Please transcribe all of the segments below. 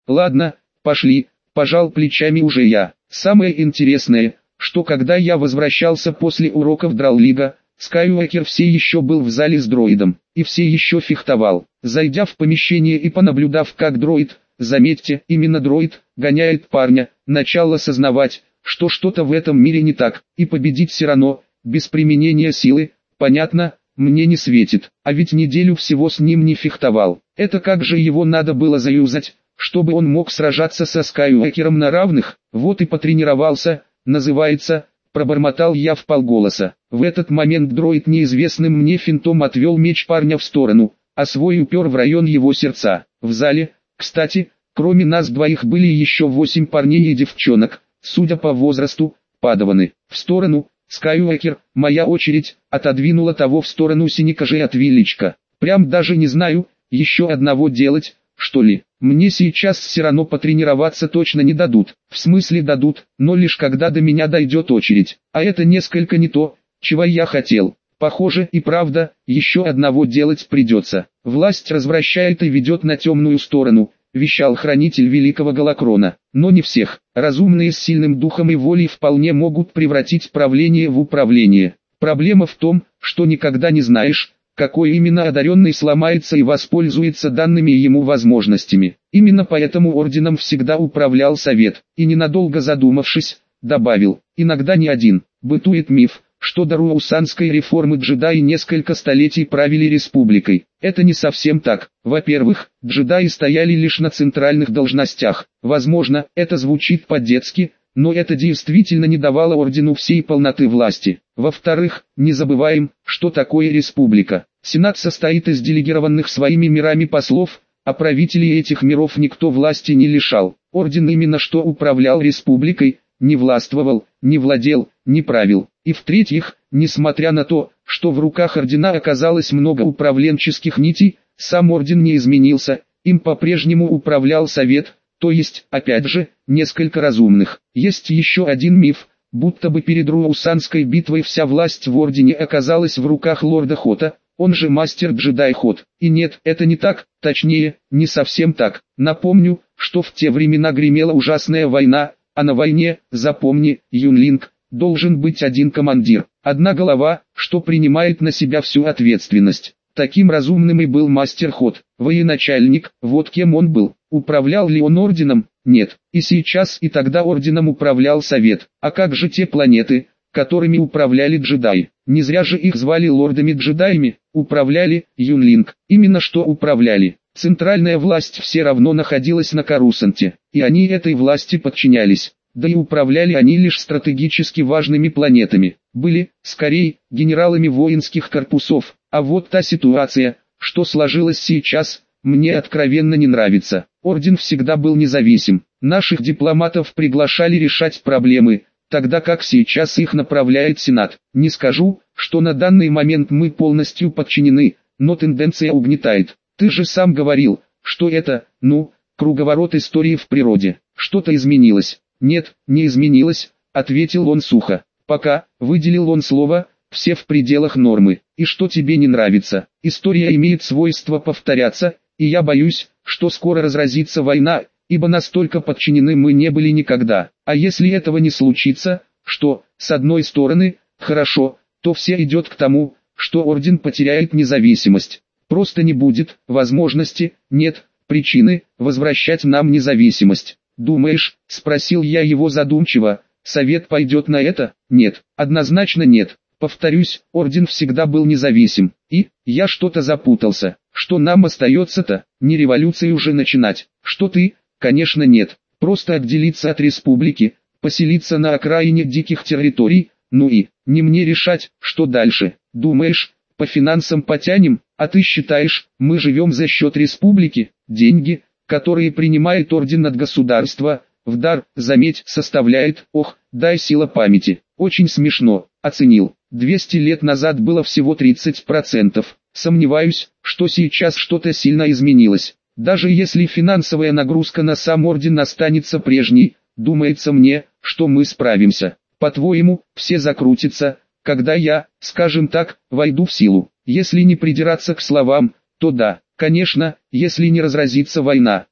Ладно, пошли, пожал плечами уже я. Самое интересное, что когда я возвращался после уроков Драллига, Скайуокер все еще был в зале с дроидом, и все еще фехтовал. Зайдя в помещение и понаблюдав, как дроид, заметьте, именно дроид, гоняет парня, начал осознавать, что что-то в этом мире не так, и победить все равно, без применения силы, понятно, мне не светит. А ведь неделю всего с ним не фехтовал. Это как же его надо было заюзать, чтобы он мог сражаться со Скайуокером на равных? Вот и потренировался, называется, пробормотал я вполголоса. В этот момент дроид неизвестным мне финтом отвел меч парня в сторону, а свой упер в район его сердца. В зале, кстати, кроме нас двоих были еще 8 парней и девчонок, судя по возрасту, падаваны. В сторону, Скайуокер, моя очередь, отодвинула того в сторону синекожей от Вилличка. Прям даже не знаю, еще одного делать, что ли. Мне сейчас все равно потренироваться точно не дадут. В смысле дадут, но лишь когда до меня дойдет очередь. А это несколько не то, чего я хотел. Похоже и правда, еще одного делать придется. Власть развращает и ведет на темную сторону, вещал хранитель великого Галакрона. Но не всех. Разумные с сильным духом и волей вполне могут превратить правление в управление. Проблема в том, что никогда не знаешь, какой именно одаренный сломается и воспользуется данными ему возможностями. Именно поэтому орденом всегда управлял совет, и ненадолго задумавшись, добавил, иногда не один. Бытует миф, что до руаусанской реформы джедаи несколько столетий правили республикой. Это не совсем так. Во-первых, джедаи стояли лишь на центральных должностях. Возможно, это звучит по-детски, но это действительно не давало ордену всей полноты власти. Во-вторых, не забываем, что такое республика. Сенат состоит из делегированных своими мирами послов, а правителей этих миров никто власти не лишал. Орден именно что управлял республикой, не властвовал, не владел, не правил. И в-третьих, несмотря на то, что в руках ордена оказалось много управленческих нитей, сам орден не изменился, им по-прежнему управлял совет, то есть, опять же, несколько разумных. Есть еще один миф, будто бы перед руаусанской битвой вся власть в ордене оказалась в руках лорда Хота, он же мастер-джедай Хот. И нет, это не так, точнее, не совсем так. Напомню, что в те времена гремела ужасная война, а на войне, запомни, Юнлинг, должен быть один командир, одна голова, что принимает на себя всю ответственность. Таким разумным и был мастер Хот, военачальник, вот кем он был. Управлял ли он орденом? Нет. И сейчас и тогда орденом управлял совет. А как же те планеты, которыми управляли джедаи? Не зря же их звали лордами-джедаями. Управляли, Юнлинг. Именно что управляли. Центральная власть все равно находилась на Корусанте, и они этой власти подчинялись. Да и управляли они лишь стратегически важными планетами. Были, скорее, генералами воинских корпусов. А вот та ситуация, что сложилась сейчас, мне откровенно не нравится. Орден всегда был независим. Наших дипломатов приглашали решать проблемы, тогда как сейчас их направляет Сенат. Не скажу, что на данный момент мы полностью подчинены, но тенденция угнетает. Ты же сам говорил, что это, круговорот истории в природе. Что-то изменилось. Нет, не изменилось, ответил он сухо. Пока, выделил он слово, все в пределах нормы. И что тебе не нравится? История имеет свойство повторяться, и я боюсь, что скоро разразится война, ибо настолько подчинены мы не были никогда. А если этого не случится, что, с одной стороны, хорошо, то все идет к тому, что орден потеряет независимость. Просто не будет возможности, нет причины возвращать нам независимость. «Думаешь?» – спросил я его задумчиво. «Совет пойдет на это?» «Нет, однозначно нет. Повторюсь, орден всегда был независим. И, я что-то запутался. Что нам остается-то? Не революцию уже начинать. Что ты?» «Конечно нет. Просто отделиться от республики, поселиться на окраине диких территорий, и, не мне решать, что дальше. Думаешь, по финансам потянем? А ты считаешь, мы живем за счет республики? Деньги, которые принимает орден от государства, в дар, заметь, составляет, дай сила памяти. Очень смешно, оценил. 200 лет назад было всего 30%. Сомневаюсь, что сейчас что-то сильно изменилось. Даже если финансовая нагрузка на сам орден останется прежней, думается мне, что мы справимся. По-твоему, все закрутятся, когда я, скажем так, войду в силу. Если не придираться к словам, то да. Конечно, если не разразится война.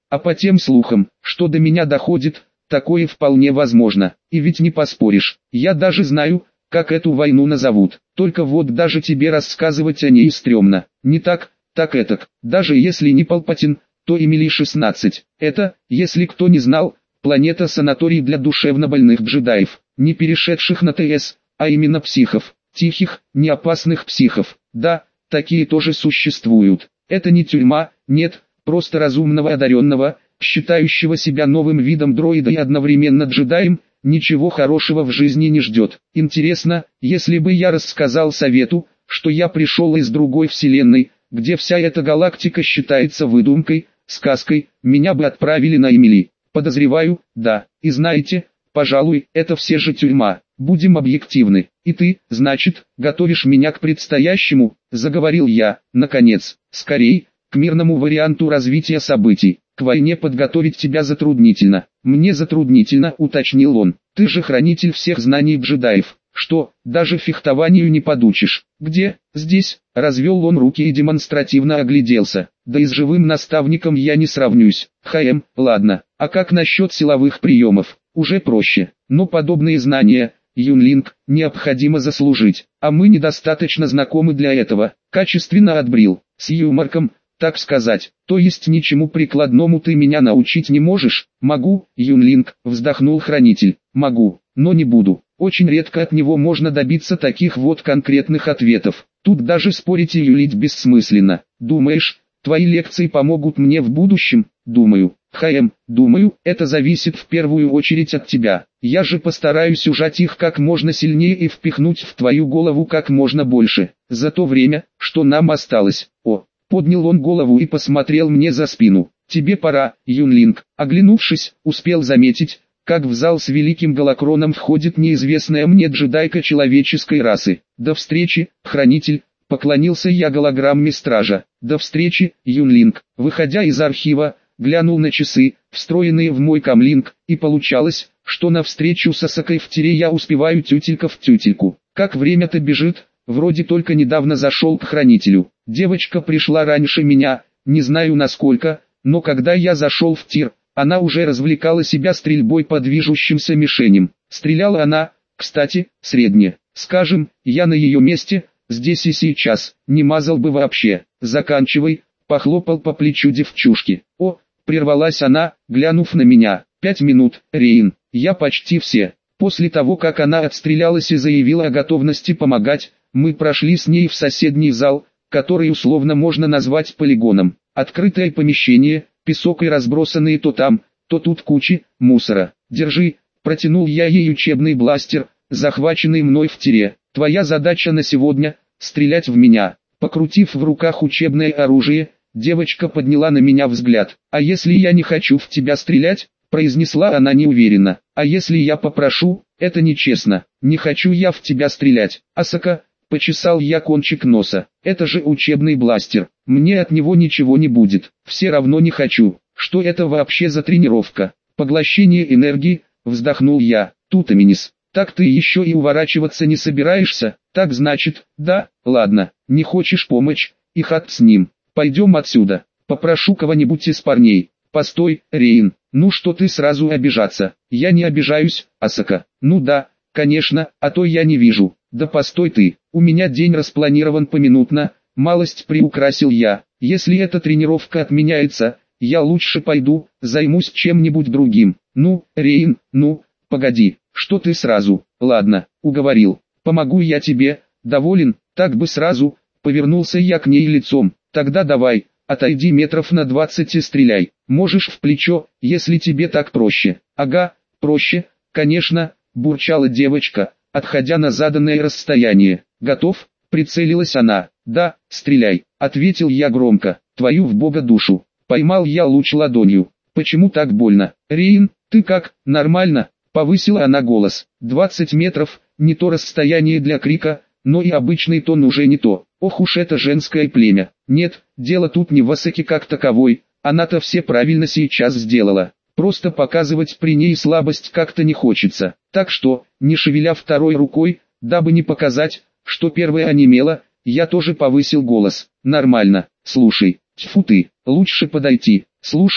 А по тем слухам, что до меня доходит, такое вполне возможно. И ведь не поспоришь, я даже знаю, как эту войну назовут. Только вот даже тебе рассказывать о ней стрёмно. Не так, так этак. Даже если не Палпатин, то Эмили-16. Это, если кто не знал, планета-санаторий для душевнобольных джедаев, не перешедших на ТС, а именно психов. Тихих, неопасных психов. Да, такие тоже существуют. Это не тюрьма, нет, просто разумного одаренного, считающего себя новым видом дроида и одновременно джедаем, ничего хорошего в жизни не ждет. Интересно, если бы я рассказал совету, что я пришел из другой вселенной, где вся эта галактика считается выдумкой, сказкой, меня бы отправили на Эмили. Подозреваю, да. И знаете, пожалуй, это все же тюрьма. Будем объективны. И ты, значит, готовишь меня к предстоящему, заговорил я, наконец, скорей, к мирному варианту развития событий. К войне подготовить тебя затруднительно. Мне затруднительно, уточнил он. Ты же хранитель всех знаний джедаев. Что, даже фехтованию не подучишь? Где? Здесь. Развел он руки и демонстративно огляделся. Да и с живым наставником я не сравнюсь. Ладно. А как насчет силовых приемов? Уже проще. Но подобные знания, Юнлинг, необходимо заслужить. А мы недостаточно знакомы для этого. Качественно отбрил. С юморком, так сказать. То есть ничему прикладному ты меня научить не можешь? Могу, Юнлинг, вздохнул хранитель. Могу, но не буду. Очень редко от него можно добиться таких вот конкретных ответов. Тут даже спорить и юлить бессмысленно. Думаешь, твои лекции помогут мне в будущем? Думаю. Думаю, это зависит в первую очередь от тебя. Я же постараюсь ужать их как можно сильнее и впихнуть в твою голову как можно больше. За то время, что нам осталось. Поднял он голову и посмотрел мне за спину. Тебе пора, Юнлинг. Оглянувшись, успел заметить, как в зал с великим Галакроном входит неизвестная мне джедайка человеческой расы. До встречи, хранитель, поклонился я голограмме стража. До встречи, Юнлинг. Выходя из архива, глянул на часы, встроенные в мой камлинг, и получалось, что на встречу с Асакой в тире я успеваю тютелька в тютельку. Как время-то бежит, вроде только недавно зашел к хранителю. Девочка пришла раньше меня, не знаю насколько, но когда я зашел в тир, она уже развлекала себя стрельбой по движущимся мишеням. Стреляла она, кстати, средне. Скажем, я на ее месте, здесь и сейчас, не мазал бы вообще. Заканчивай, похлопал по плечу девчушки. Прервалась она, глянув на меня. 5 минут, Рейн, я почти все. После того, как она отстрелялась и заявила о готовности помогать, мы прошли с ней в соседний зал, который условно можно назвать полигоном. Открытое помещение, песок и разбросанные то там, то тут кучи мусора. Держи, протянул я ей учебный бластер, захваченный мной в тире. Твоя задача на сегодня – стрелять в меня. Покрутив в руках учебное оружие, девочка подняла на меня взгляд. А если я не хочу в тебя стрелять? Произнесла она неуверенно. А если я попрошу? Это нечестно. Не хочу я в тебя стрелять. Асака, почесал я кончик носа. Это же учебный бластер. Мне от него ничего не будет. Все равно не хочу. Что это вообще за тренировка? Поглощение энергии, вздохнул я. Тутаминис. Так ты еще и уворачиваться не собираешься? Так значит, да, ладно. Не хочешь помочь? И хат с ним. Пойдем отсюда. Попрошу кого-нибудь из парней. Постой, Рейн. Ну что ты сразу обижаться? Я не обижаюсь, Асака. Ну да, конечно, а то я не вижу. Да постой ты, у меня день распланирован поминутно, малость приукрасил я. Если эта тренировка отменяется, я лучше пойду, займусь чем-нибудь другим. Ну, Рейн, ну, погоди, что ты сразу? Ладно, уговорил. Помогу я тебе, доволен, так бы сразу. Повернулся я к ней лицом. Тогда давай, отойди метров на 20 и стреляй. Можешь в плечо, если тебе так проще. Ага, проще, конечно, бурчала девочка, отходя на заданное расстояние. Готов? Прицелилась она. Да, стреляй, ответил я громко. Твою в бога душу. Поймал я луч ладонью. Почему так больно? Рейн, ты как, нормально? Повысила она голос. 20 метров, не то расстояние для крика, но и обычный тон уже не то. Ох уж это женское племя. Нет, дело тут не в Асаке как таковой, она-то все правильно сейчас сделала. Просто показывать при ней слабость как-то не хочется. Так что, не шевеля второй рукой, дабы не показать, что первая онемела, я тоже повысил голос. Нормально, слушай, тьфу ты, лучше подойти. Слушай,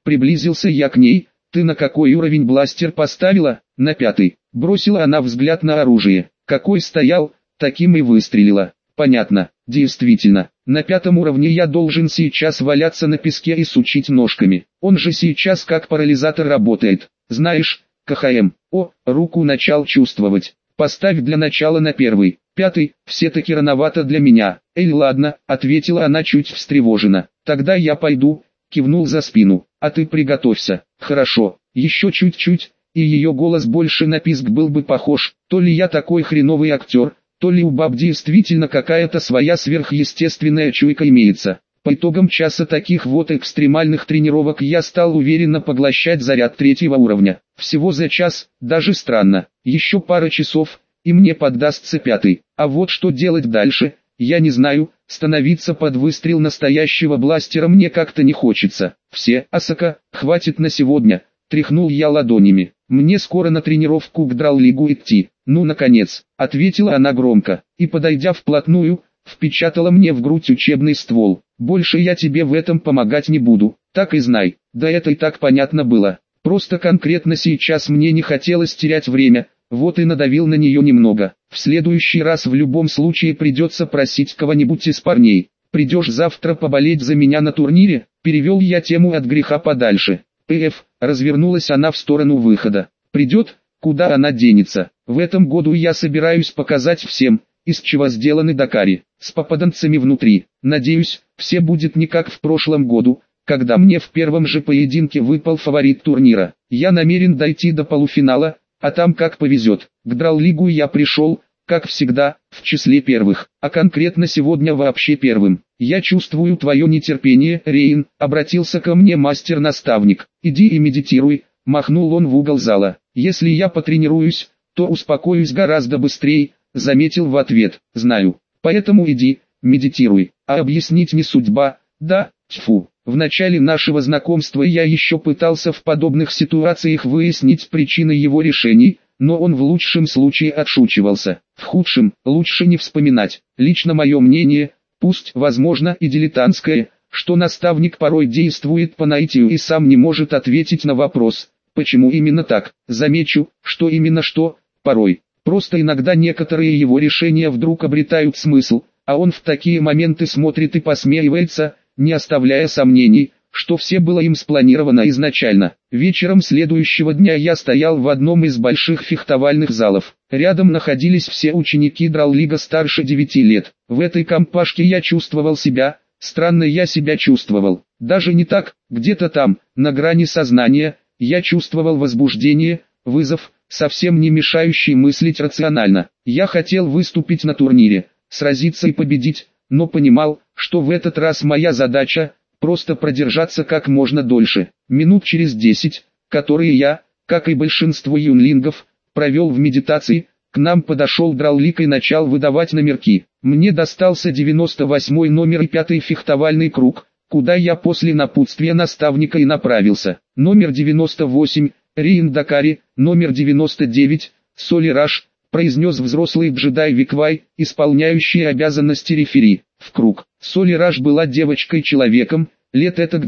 Приблизился я к ней. Ты на какой уровень бластер поставила? На 5. Бросила она взгляд на оружие. Какой стоял, таким и выстрелила. Понятно, действительно, на 5 уровне я должен сейчас валяться на песке и сучить ножками. Он же сейчас как парализатор работает. Знаешь, КХМ, руку начал чувствовать. Поставь для начала на 1. 5, все-таки рановато для меня. Ладно, ответила она чуть встревоженно. Тогда я пойду, кивнул за спину. А ты приготовься. Хорошо, еще чуть-чуть, и ее голос больше на писк был бы похож. То ли я такой хреновый актер, то ли у баб действительно какая-то своя сверхъестественная чуйка имеется. По итогам часа таких вот экстремальных тренировок я стал уверенно поглощать заряд 3 уровня. Всего за час, даже странно. Еще пара часов, и мне поддастся 5. А вот что делать дальше, я не знаю. Становиться под выстрел настоящего бластера мне как-то не хочется. Все, Асака, хватит на сегодня. Тряхнул я ладонями. Мне скоро на тренировку к Драллигу идти. Ну наконец, ответила она громко, и подойдя вплотную, впечатала мне в грудь учебный ствол. Больше я тебе в этом помогать не буду, так и знай. Да это и так понятно было. Просто конкретно сейчас мне не хотелось терять время, вот и надавил на нее немного. В следующий раз в любом случае придется просить кого-нибудь из парней. Придешь завтра поболеть за меня на турнире? Перевел я тему от греха подальше. Развернулась она в сторону выхода. Придет, куда она денется. В этом году я собираюсь показать всем, из чего сделаны дакари, с попаданцами внутри. Надеюсь, все будет не как в прошлом году, когда мне в первом же поединке выпал фаворит турнира. Я намерен дойти до полуфинала, а там как повезет. К Драллигу я пришел, как всегда, в числе первых, а конкретно сегодня вообще первым. Я чувствую твое нетерпение, Рейн, обратился ко мне мастер-наставник. Иди и медитируй, махнул он в угол зала. Если я потренируюсь, то успокоюсь гораздо быстрее, заметил в ответ. Знаю, поэтому иди, медитируй, а объяснить не судьба, да, тьфу. В начале нашего знакомства я еще пытался в подобных ситуациях выяснить причины его решений, но он в лучшем случае отшучивался, в худшем лучше не вспоминать. Лично мое мнение, пусть возможно и дилетантское, что наставник порой действует по наитию и сам не может ответить на вопрос, почему именно так. Замечу, что именно что, порой. Просто иногда некоторые его решения вдруг обретают смысл, а он в такие моменты смотрит и посмеивается, не оставляя сомнений, что все было им спланировано изначально. Вечером следующего дня я стоял в одном из больших фехтовальных залов. Рядом находились все ученики Драллига старше 9 лет. В этой компашке я чувствовал себя, странно я себя чувствовал. Даже не так, где-то там, на грани сознания, я чувствовал возбуждение, вызов, совсем не мешающий мыслить рационально. Я хотел выступить на турнире, сразиться и победить, но понимал, что в этот раз моя задача – просто продержаться как можно дольше. Минут через 10, которые я, как и большинство юнлингов, провел в медитации, к нам подошел Драллиг и начал выдавать номерки. Мне достался 98-й номер и 5-й фехтовальный круг, куда я после напутствия наставника и направился. Номер 98, Рейн Дакари, номер 99, Соли Раш, произнес взрослый джедай Виквай, исполняющий обязанности рефери. В круг. Соли Раш была девочкой-человеком, лет этак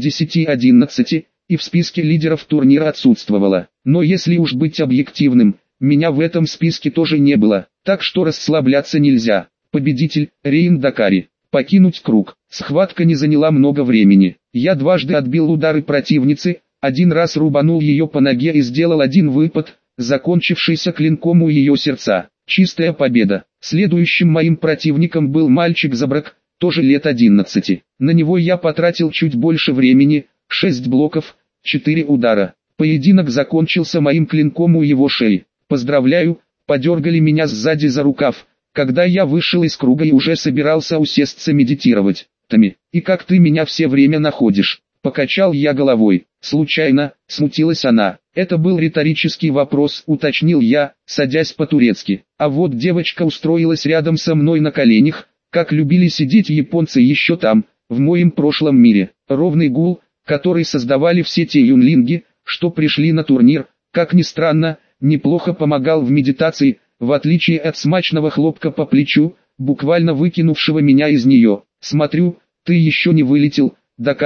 10-11, и в списке лидеров турнира отсутствовала. Но если уж быть объективным, меня в этом списке тоже не было, так что расслабляться нельзя. Победитель, Рейн Дакари. Покинуть круг. Схватка не заняла много времени. Я дважды отбил удары противницы, один раз рубанул ее по ноге и сделал один выпад, закончившийся клинком у ее сердца. Чистая победа. Следующим моим противником был мальчик-забрак, тоже лет 11. На него я потратил чуть больше времени, 6 блоков, 4 удара. Поединок закончился моим клинком у его шеи. Поздравляю, подергали меня сзади за рукав, когда я вышел из круга и уже собирался усесться медитировать. Тами, и как ты меня все время находишь? Покачал я головой. Случайно, смутилась она. Это был риторический вопрос, уточнил я, садясь по-турецки. А вот девочка устроилась рядом со мной на коленях, как любили сидеть японцы еще там, в моем прошлом мире. Ровный гул, который создавали все те юнлинги, что пришли на турнир, как ни странно, неплохо помогал в медитации, в отличие от смачного хлопка по плечу, буквально выкинувшего меня из нее. Смотрю, ты еще не вылетел, Дакари,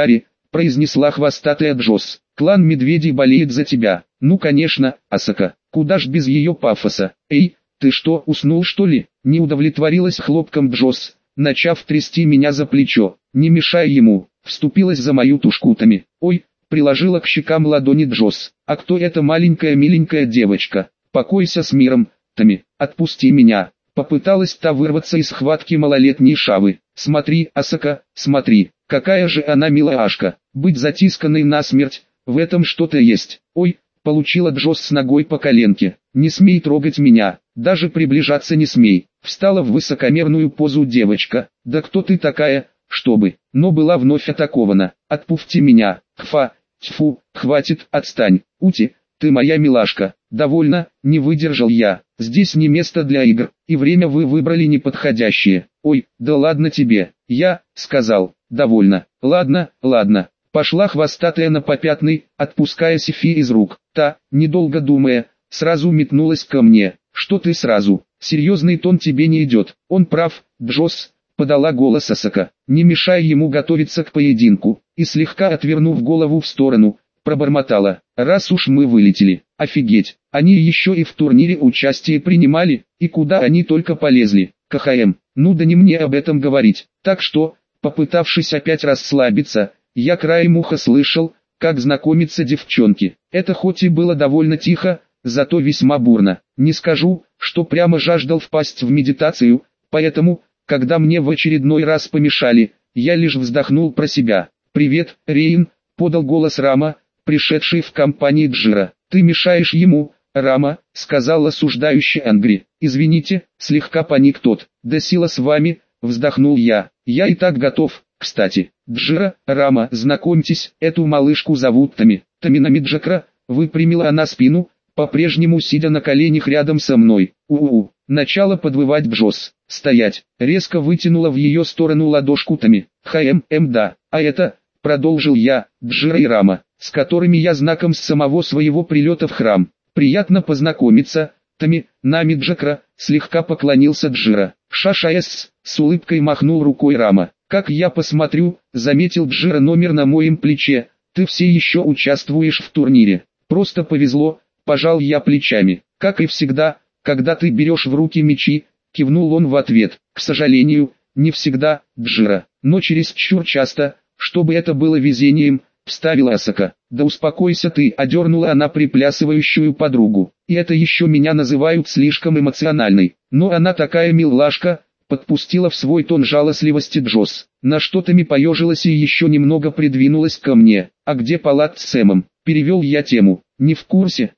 произнесла хвостатая Джосс. Клан медведей болеет за тебя. Ну конечно, Асака, куда ж без ее пафоса. Эй, ты что, уснул что ли? Не удовлетворилась хлопком Джосс, начав трясти меня за плечо. Не мешай ему, вступилась за мою тушкутами. Ой, приложила к щекам ладони Джосс. А кто эта маленькая миленькая девочка? Покойся с миром, Тами, отпусти меня. Попыталась та вырваться из схватки малолетней шавы. Смотри, Асака, смотри, какая же она милашка. Быть затисканной насмерть, в этом что-то есть. Ой, получила Джосс с ногой по коленке. Не смей трогать меня, даже приближаться не смей. Встала в высокомерную позу девочка. Да кто ты такая, чтобы? Но была вновь атакована. Отпусти меня, Хфа, тьфу, хватит, отстань. Ути, ты моя милашка. Довольно, не выдержал я. Здесь не место для игр, и время вы выбрали неподходящее. Ой, да ладно тебе. Я сказал, довольно. Ладно, ладно. Пошла хвостатая на попятный, отпуская Сифи из рук. Та, недолго думая, сразу метнулась ко мне. Что ты сразу? Серьезный тон тебе не идет. Он прав, Джосс, подала голос Асака. Не мешай ему готовиться к поединку. И слегка отвернув голову в сторону, пробормотала. Раз уж мы вылетели, офигеть, они еще и в турнире участие принимали, и куда они только полезли. КХМ, ну да не мне об этом говорить. Так что, попытавшись опять расслабиться, я краем уха слышал, как знакомятся девчонки. Это хоть и было довольно тихо, зато весьма бурно. Не скажу, что прямо жаждал впасть в медитацию, поэтому, когда мне в очередной раз помешали, я лишь вздохнул про себя. «Привет, Рейн», — подал голос Рама, пришедший в компании Джира. «Ты мешаешь ему, Рама», — сказал осуждающий Ангри. «Извините», — слегка паник тот. «Да сила с вами», — вздохнул я. «Я и так готов». Кстати, Джира, Рама, знакомьтесь, эту малышку зовут Тами. Тамина Миджакра, выпрямила она спину, по-прежнему сидя на коленях рядом со мной. У-у-у, начала подвывать Джосс. Стоять, резко вытянула в ее сторону ладошку Тами. Да, а это, продолжил я, Джира и Рама, с которыми я знаком с самого своего прилета в храм. Приятно познакомиться, Тами, Намиджакра, слегка поклонился Джира. Шашаэс, с улыбкой махнул рукой Рама. Как я посмотрю, заметил Джира номер на моем плече, ты все еще участвуешь в турнире. Просто повезло, пожал я плечами. Как и всегда, когда ты берешь в руки мечи, кивнул он в ответ. К сожалению, не всегда, Джира, но чересчур часто, чтобы это было везением, вставила Асака. Да успокойся ты, одернула она приплясывающую подругу. И это еще меня называют слишком эмоциональной. Но она такая милашка, подпустила в свой тон жалостливости Джосс. На что Тами поежилась и еще немного придвинулась ко мне. А где Палат с Сэмом? Перевел я тему. Не в курсе.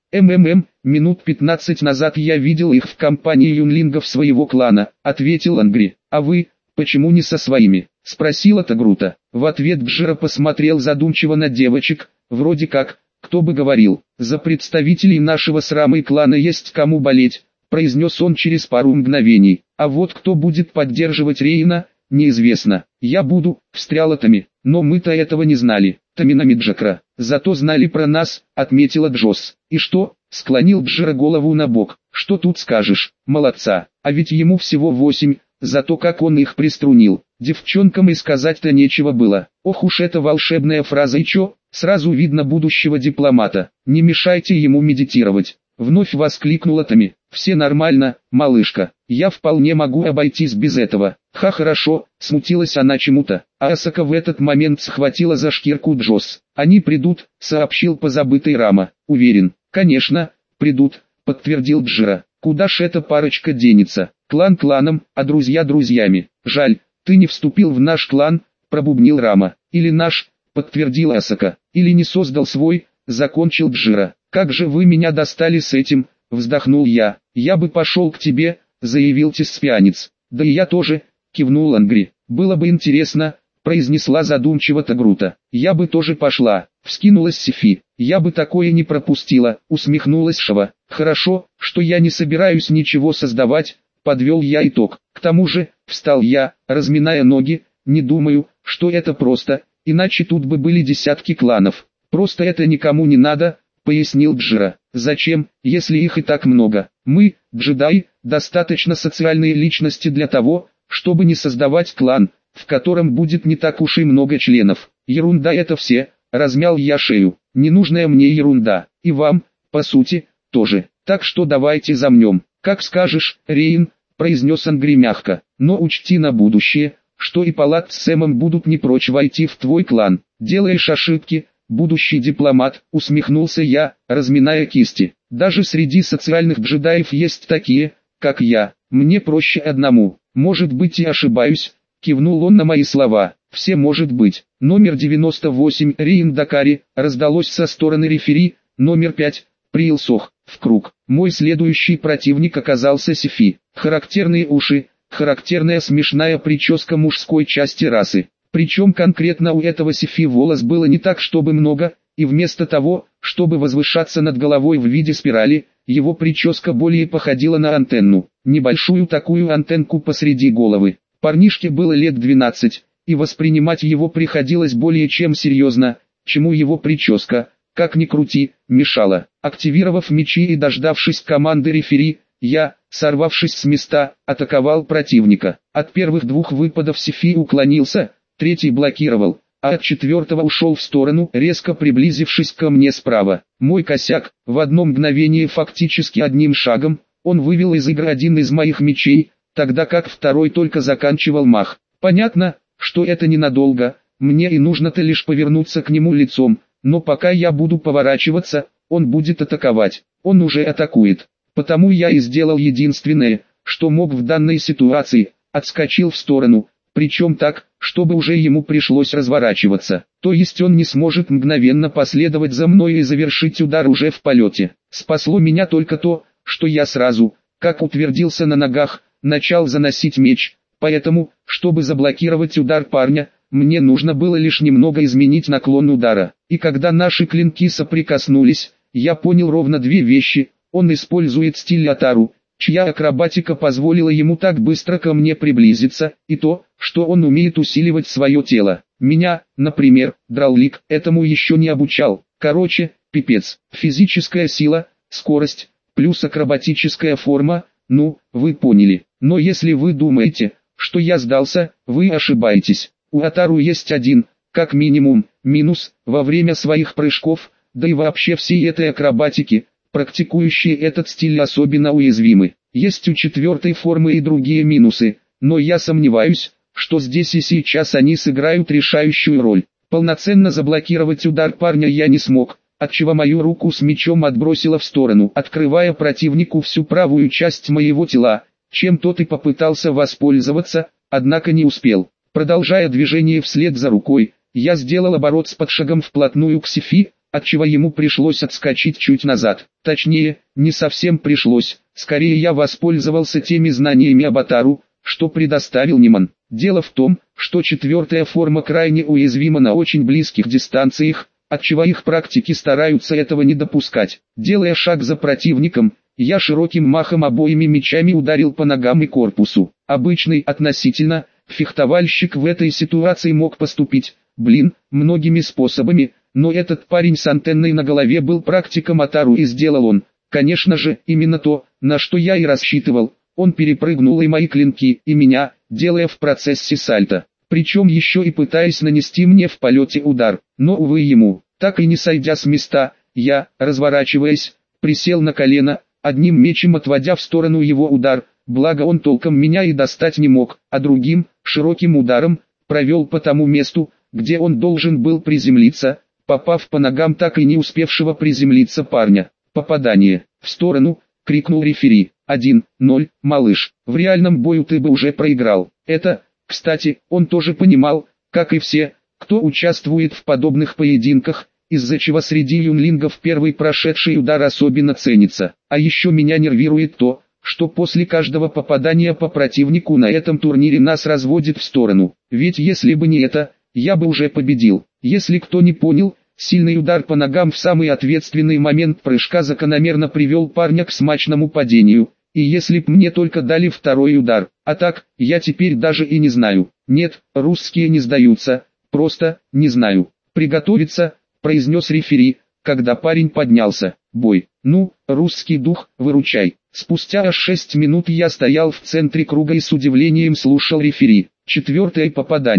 Минут 15 назад я видел их в компании юнлингов своего клана, ответил Ангри. А вы, почему не со своими? Спросила Тагрута. В ответ Джира посмотрел задумчиво на девочек, вроде как, кто бы говорил, за представителей нашего с Рамой клана есть кому болеть, произнес он через пару мгновений. А вот кто будет поддерживать Рейна, неизвестно. Я буду, встряла Тами, но мы-то этого не знали. Тамина Миджакра, зато знали про нас, отметила Джосс. И что? Склонил Джира голову на бок. Что тут скажешь? Молодца. А ведь ему всего 8, зато как он их приструнил. Девчонкам и сказать-то нечего было. Ох уж эта волшебная фраза и чё? Сразу видно будущего дипломата. Не мешайте ему медитировать. Вновь воскликнула Тами. Все нормально, малышка. Я вполне могу обойтись без этого. Ха, хорошо, смутилась она чему-то. А Асака в этот момент схватила за шкирку Джосс. Они придут, сообщил позабытый Рама. Уверен. Конечно, придут, подтвердил Джира. Куда ж эта парочка денется? Клан кланом, а друзья друзьями. Жаль, ты не вступил в наш клан, пробубнил Рама. Или наш, подтвердил Асака. Или не создал свой, закончил Джира. Как же вы меня достали с этим, вздохнул я. Я бы пошел к тебе, заявил Теспианец. Да и я тоже, кивнул Ангри. Было бы интересно, произнесла задумчиво Тагрута. Я бы тоже пошла, вскинулась Сифи. Я бы такое не пропустила, усмехнулась Шава. Хорошо, что я не собираюсь ничего создавать, подвел я итог. К тому же, встал я, разминая ноги, не думаю, что это просто, иначе тут бы были десятки кланов. Просто это никому не надо, пояснил Джира. Зачем, если их и так много? Мы, джедаи, достаточно социальные личности для того, чтобы не создавать клан, в котором будет не так уж и много членов. Ерунда это все, размял я шею. Ненужная мне ерунда. И вам, по сути, тоже. Так что давайте замнем. Как скажешь, Рейн, произнес Ангри мягко. Но учти на будущее, что и Палат с Сэмом будут не прочь войти в твой клан. Делаешь ошибки, будущий дипломат, усмехнулся я, разминая кисти. Даже среди социальных джедаев есть такие, как я. Мне проще одному. Может быть и ошибаюсь, кивнул он на мои слова. Все может быть. Номер 98 Рейн Дакари раздалось со стороны рефери. Номер 5 Прилсох в круг. Мой следующий противник оказался Сифи. Характерные уши, характерная смешная прическа мужской части расы. Причем конкретно у этого Сифи волос было не так чтобы много, и вместо того, чтобы возвышаться над головой в виде спирали, его прическа более походила на антенну. Небольшую такую антенку посреди головы. Парнишке было лет 12, и воспринимать его приходилось более чем серьезно, чему его прическа, как ни крути, мешала. Активировав мечи и дождавшись команды рефери, я, сорвавшись с места, атаковал противника. От первых двух выпадов Сифи уклонился, третий блокировал, а от четвертого ушел в сторону, резко приблизившись ко мне справа. Мой косяк, в одно мгновение фактически одним шагом, он вывел из игры один из моих мечей, тогда как второй только заканчивал мах. Понятно, что это ненадолго, мне и нужно-то лишь повернуться к нему лицом, но пока я буду поворачиваться, он будет атаковать. Он уже атакует. Потому я и сделал единственное, что мог в данной ситуации, отскочил в сторону, причем так, чтобы уже ему пришлось разворачиваться. То есть он не сможет мгновенно последовать за мной и завершить удар уже в полете. Спасло меня только то, что я сразу, как утвердился на ногах, начал заносить меч, поэтому, чтобы заблокировать удар парня, мне нужно было лишь немного изменить наклон удара. И когда наши клинки соприкоснулись, я понял ровно две вещи. Он использует стиль Атару, чья акробатика позволила ему так быстро ко мне приблизиться, и то, что он умеет усиливать свое тело. Меня, например, Драулик, этому еще не обучал. Короче, пипец. Физическая сила, скорость, плюс акробатическая форма, ну, вы поняли. Но если вы думаете, что я сдался, вы ошибаетесь. У Атару есть один, как минимум, минус, во время своих прыжков, да и вообще всей этой акробатики, практикующие этот стиль особенно уязвимы. Есть у четвертой формы и другие минусы, но я сомневаюсь, что здесь и сейчас они сыграют решающую роль. Полноценно заблокировать удар парня я не смог, отчего мою руку с мечом отбросило в сторону, открывая противнику всю правую часть моего тела, чем тот и попытался воспользоваться, однако не успел. Продолжая движение вслед за рукой, я сделал оборот с подшагом вплотную к Сифи, отчего ему пришлось отскочить чуть назад. Точнее, не совсем пришлось, скорее я воспользовался теми знаниями об Атару, что предоставил Ниман. Дело в том, что четвертая форма крайне уязвима на очень близких дистанциях, отчего их практики стараются этого не допускать. Делая шаг за противником, я широким махом обоими мечами ударил по ногам и корпусу. Обычный относительно, фехтовальщик в этой ситуации мог поступить, многими способами, но этот парень с антенной на голове был практиком Атару и сделал он, конечно же, именно то, на что я и рассчитывал. Он перепрыгнул и мои клинки, и меня, делая в процессе сальто, причем еще и пытаясь нанести мне в полете удар, но увы ему, так и не сойдя с места, я, разворачиваясь, присел на колено, одним мечем отводя в сторону его удар, благо он толком меня и достать не мог, а другим, широким ударом, провел по тому месту, где он должен был приземлиться, попав по ногам так и не успевшего приземлиться парня. Попадание. В сторону, крикнул рефери. 1-0, малыш, в реальном бою ты бы уже проиграл. Это, кстати, он тоже понимал, как и все, кто участвует в подобных поединках, из-за чего среди юнлингов первый прошедший удар особенно ценится. А еще меня нервирует то, что после каждого попадания по противнику на этом турнире нас разводит в сторону. Ведь если бы не это, я бы уже победил. Если кто не понял, сильный удар по ногам в самый ответственный момент прыжка закономерно привел парня к смачному падению. И если б мне только дали второй удар, а так, я теперь даже и не знаю. Нет, русские не сдаются, просто, не знаю. Приготовиться, произнес рефери, когда парень поднялся. Бой. Ну, русский дух, выручай. Спустя аж 6 минут я стоял в центре круга и с удивлением слушал рефери. Четвертое попадание.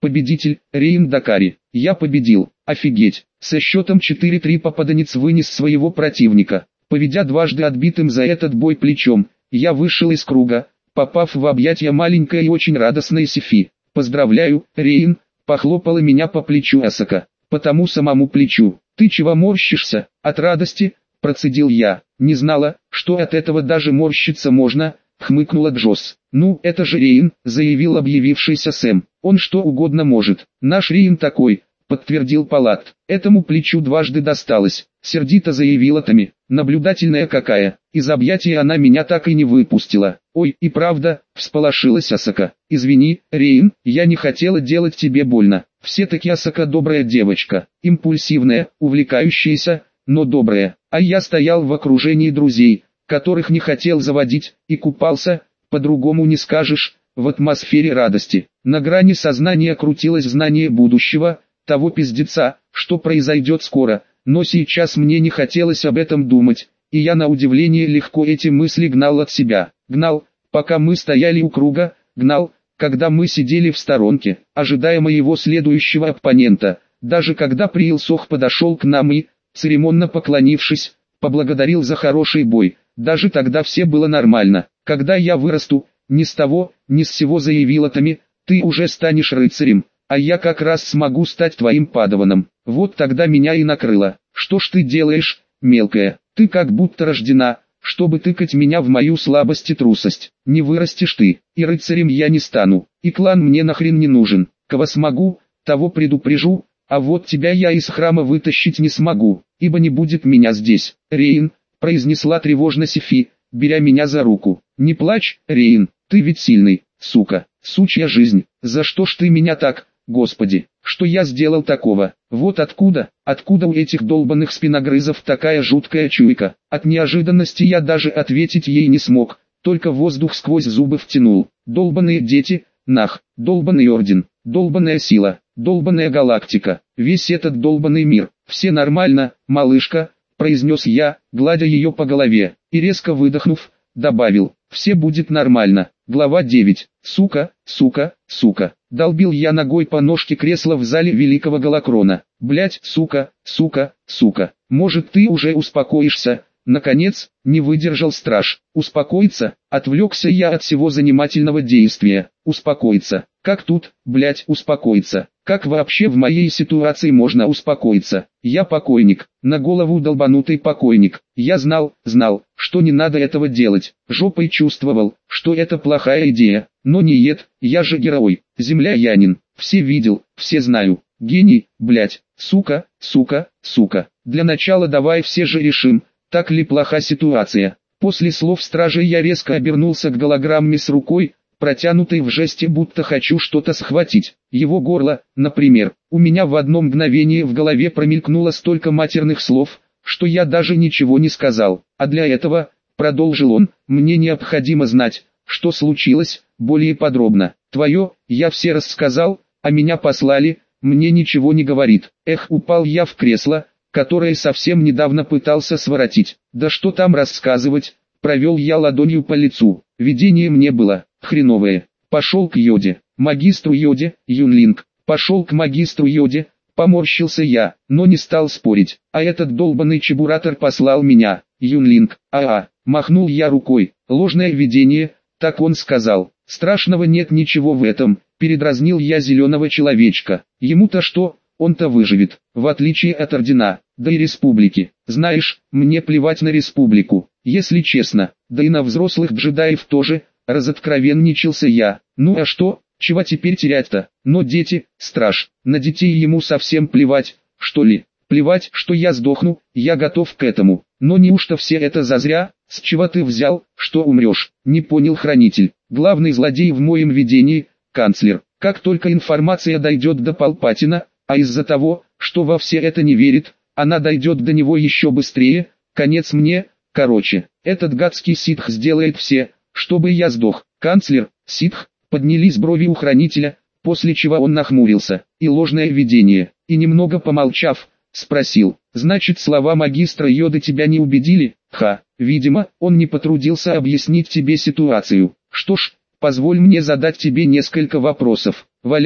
Победитель, Рейн Дакари. Я победил. Офигеть. Со счетом 4-3 попаданец вынес своего противника. Поведя дважды отбитым за этот бой плечом, я вышел из круга, попав в объятия маленькой и очень радостной Сифи. «Поздравляю, Рейн», — похлопала меня по плечу Асака. «По тому самому плечу. Ты чего морщишься?» «От радости», — процедил я. «Не знала, что от этого даже морщиться можно», — хмыкнула Джосс. «Ну, это же Рейн», — заявил объявившийся Сэм. «Он что угодно может. Наш Рейн такой», — подтвердил Палат. «Этому плечу дважды досталось», — сердито заявила Тами. «Наблюдательная какая. Из объятий она меня так и не выпустила». «Ой, и правда», — всполошилась Асака. «Извини, Рейн, я не хотела делать тебе больно. Все-таки Асака добрая девочка, импульсивная, увлекающаяся, но добрая. А я стоял в окружении друзей, которых не хотел заводить, и купался, по-другому не скажешь, в атмосфере радости. На грани сознания крутилось знание будущего, того пиздеца, что произойдет скоро, но сейчас мне не хотелось об этом думать, и я на удивление легко эти мысли гнал от себя. Гнал, пока мы стояли у круга, гнал, когда мы сидели в сторонке, ожидая моего следующего оппонента, даже когда Приилсох подошел к нам и, церемонно поклонившись, поблагодарил за хороший бой. Даже тогда все было нормально. Когда я вырасту, ни с того, ни с сего заявила Тами, ты уже станешь рыцарем, а я как раз смогу стать твоим падаваном. Вот тогда меня и накрыло. Что ж ты делаешь, мелкая? Ты как будто рождена, чтобы тыкать меня в мою слабость и трусость. Не вырастешь ты, и рыцарем я не стану, и клан мне нахрен не нужен. Кого смогу, того предупрежу, а вот тебя я из храма вытащить не смогу, ибо не будет меня здесь. Рейн, произнесла тревожно Сифи, беря меня за руку. Не плачь, Рейн, ты ведь сильный, сука, сучья жизнь. За что ж ты меня так, Господи, что я сделал такого? Вот откуда у этих долбанных спиногрызов такая жуткая чуйка? От неожиданности я даже ответить ей не смог, только воздух сквозь зубы втянул. Долбаные дети, нах, долбаный орден, долбаная сила, долбаная галактика, весь этот долбаный мир. Все нормально, малышка, произнес я, гладя ее по голове, и резко выдохнув, добавил, все будет нормально. Глава 9. Сука, сука, сука. Долбил я ногой по ножке кресла в зале Великого Галакрона. Блять, сука, сука, сука. Может ты уже успокоишься? Наконец, не выдержал страж. Успокоиться? Отвлекся я от всего занимательного действия. Успокоиться. Как тут, блять, успокоиться? Как вообще в моей ситуации можно успокоиться? Я покойник, на голову долбанутый покойник. Я знал, что не надо этого делать. Жопой чувствовал, что это плохая идея. Но нет, я же герой, землянин. Все видел, все знаю. Гений, блять, сука, сука, сука. Для начала давай все же решим, так ли плоха ситуация. После слов стражи я резко обернулся к голограмме с рукой, протянутой в жесте, будто хочу что-то схватить. Его горло, например. У меня в одно мгновение в голове промелькнуло столько матерных слов, что я даже ничего не сказал. А для этого, продолжил он, мне необходимо знать, что случилось, более подробно. Твое, я все рассказал, а меня послали, мне ничего не говорит. Эх, упал я в кресло, которое совсем недавно пытался своротить. Да что там рассказывать, провел я ладонью по лицу. Видение мне было хреновое. Пошел к Йоде, магистру Йоде, Юнлинг. Пошел к магистру Йоде, поморщился я, но не стал спорить. А этот долбанный чебуратор послал меня, Юнлинг. Махнул я рукой. Ложное видение, так он сказал. Страшного нет ничего в этом, передразнил я зеленого человечка. Ему-то что, он-то выживет, в отличие от ордена, да и республики. Знаешь, мне плевать на республику, если честно, да и на взрослых джедаев тоже, разоткровенничался я. Ну а что, чего теперь терять-то? Но дети, страж, на детей ему совсем плевать, что ли? Плевать, что я сдохну, я готов к этому. Но неужто все это зазря? С чего ты взял, что умрешь? Не понял хранитель. Главный злодей в моем видении, канцлер. Как только информация дойдет до Палпатина, а из-за того, что во все это не верит, она дойдет до него еще быстрее, конец мне, короче. Этот гадский ситх сделает все, чтобы я сдох. Канцлер, ситх, поднялись брови у хранителя, после чего он нахмурился. И ложное видение, и немного помолчав, спросил, значит слова магистра Йоды тебя не убедили? Видимо, он не потрудился объяснить тебе ситуацию. Что ж, позволь мне задать тебе несколько вопросов. Валяй,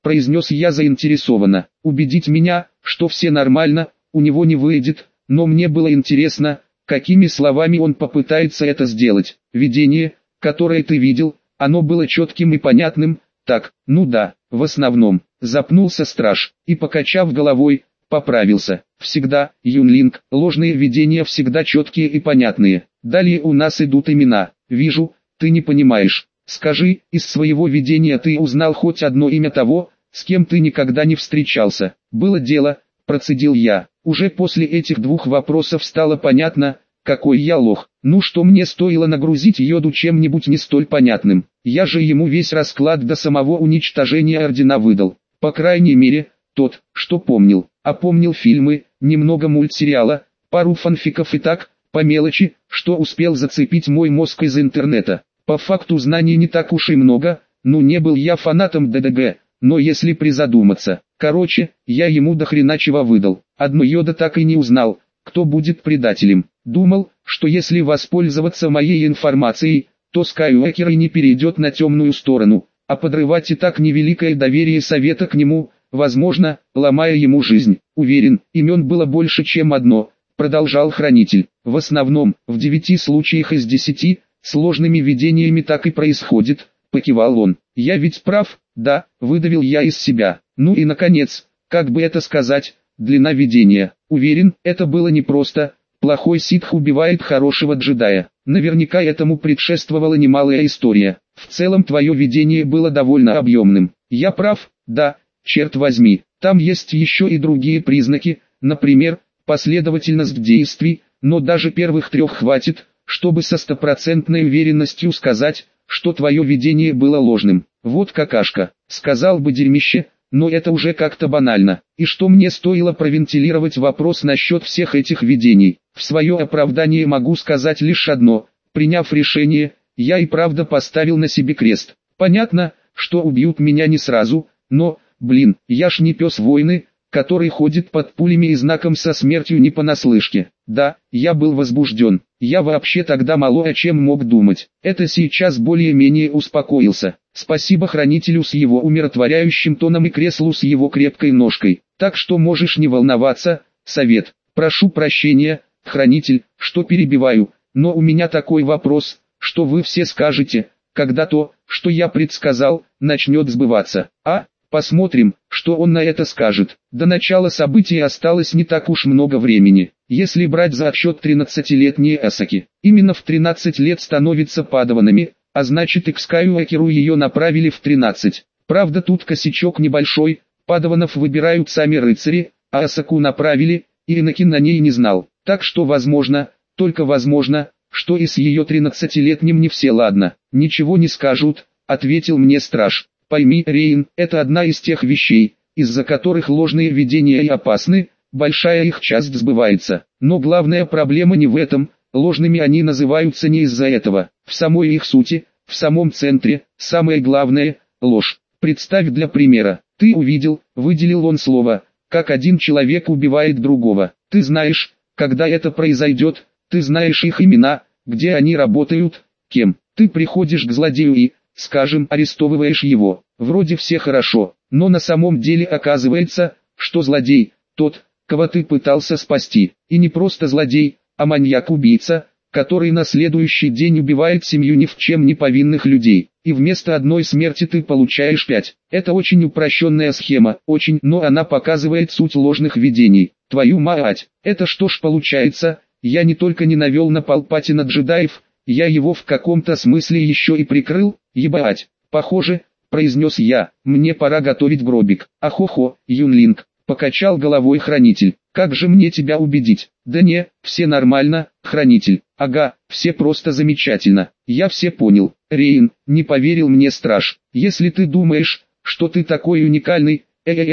произнес я заинтересованно. Убедить меня, что все нормально, у него не выйдет, но мне было интересно, какими словами он попытается это сделать. Видение, которое ты видел, оно было четким и понятным. Так, ну да, в основном. Запнулся страж, и покачав головой, поправился. Всегда, Юнлинг, ложные видения всегда четкие и понятные. Далее у нас идут имена. Вижу, ты не понимаешь. Скажи, из своего видения ты узнал хоть одно имя того, с кем ты никогда не встречался? Было дело, процедил я. Уже после этих двух вопросов стало понятно, какой я лох. Ну что мне стоило нагрузить Йоду чем-нибудь не столь понятным? Я же ему весь расклад до самого уничтожения ордена выдал. По крайней мере, тот, что помнил. А помнил фильмы, немного мультсериала, пару фанфиков и так, по мелочи, что успел зацепить мой мозг из интернета. По факту знаний не так уж и много, ну не был я фанатом ДДГ, но если призадуматься. Короче, я ему до хрена чего выдал. Одно Йода так и не узнал, кто будет предателем. Думал, что если воспользоваться моей информацией, то Скайуокер и не перейдет на темную сторону, а подрывать и так невеликое доверие совета к нему, возможно, ломая ему жизнь. Уверен, имен было больше чем одно, продолжал хранитель. В основном, в 9 случаях из 10, сложными видениями так и происходит, покивал он. Я ведь прав, да, выдавил я из себя. Ну и наконец, как бы это сказать, длина видения. Уверен, это было непросто. Плохой ситх убивает хорошего джедая. Наверняка этому предшествовала немалая история. В целом твое видение было довольно объемным. Я прав, да, черт возьми. Там есть еще и другие признаки, например, последовательность действий, но даже первых 3 хватит, чтобы со стопроцентной уверенностью сказать, что твое видение было ложным. Вот какашка, сказал бы дерьмище, но это уже как-то банально. И что мне стоило провентилировать вопрос насчет всех этих видений? В свое оправдание могу сказать лишь одно: приняв решение, я и правда поставил на себе крест. Понятно, что убьют меня не сразу, но, блин, я ж не пес войны, который ходит под пулями и знаком со смертью не понаслышке. Да, я был возбужден. Я вообще тогда мало о чем мог думать. Это сейчас более-менее успокоился. Спасибо хранителю с его умиротворяющим тоном и креслу с его крепкой ножкой. Так что можешь не волноваться, совет. Прошу прощения, хранитель, что перебиваю, но у меня такой вопрос, что вы все скажете, когда то, что я предсказал, начнет сбываться. Посмотрим, что он на это скажет. До начала событий осталось не так уж много времени. Если брать за отсчет 13-летние Асаки, именно в 13 лет становятся падаванами, а значит и к Скайуокеру ее направили в 13. Правда тут косячок небольшой, падаванов выбирают сами рыцари, а Асаку направили, и Энакин на ней не знал. Так что возможно, только возможно, что и с ее 13-летним не все ладно. Ничего не скажут, ответил мне страж. Пойми, Рейн, это одна из тех вещей, из-за которых ложные видения и опасны, большая их часть сбывается. Но главная проблема не в этом, ложными они называются не из-за этого. В самой их сути, в самом центре, самое главное – ложь. Представь для примера, ты увидел, выделил он слово, как один человек убивает другого. Ты знаешь, когда это произойдет, ты знаешь их имена, где они работают, кем. Ты приходишь к злодею и, скажем, арестовываешь его. Вроде все хорошо, но на самом деле оказывается, что злодей – тот, кого ты пытался спасти. И не просто злодей, а маньяк-убийца, который на следующий день убивает семью ни в чем не повинных людей. И вместо одной смерти ты получаешь 5. Это очень упрощенная схема, очень, но она показывает суть ложных видений. Твою мать, это что ж получается, я не только не навел на Палпатина джедаев, я его в каком-то смысле еще и прикрыл, ебать. Похоже, произнес я, мне пора готовить гробик. Ахохо, Юнлинг, покачал головой хранитель. Как же мне тебя убедить? Да не, все нормально, хранитель. Ага, все просто замечательно. Я все понял. Рейн, не поверил мне страж. Если ты думаешь, что ты такой уникальный,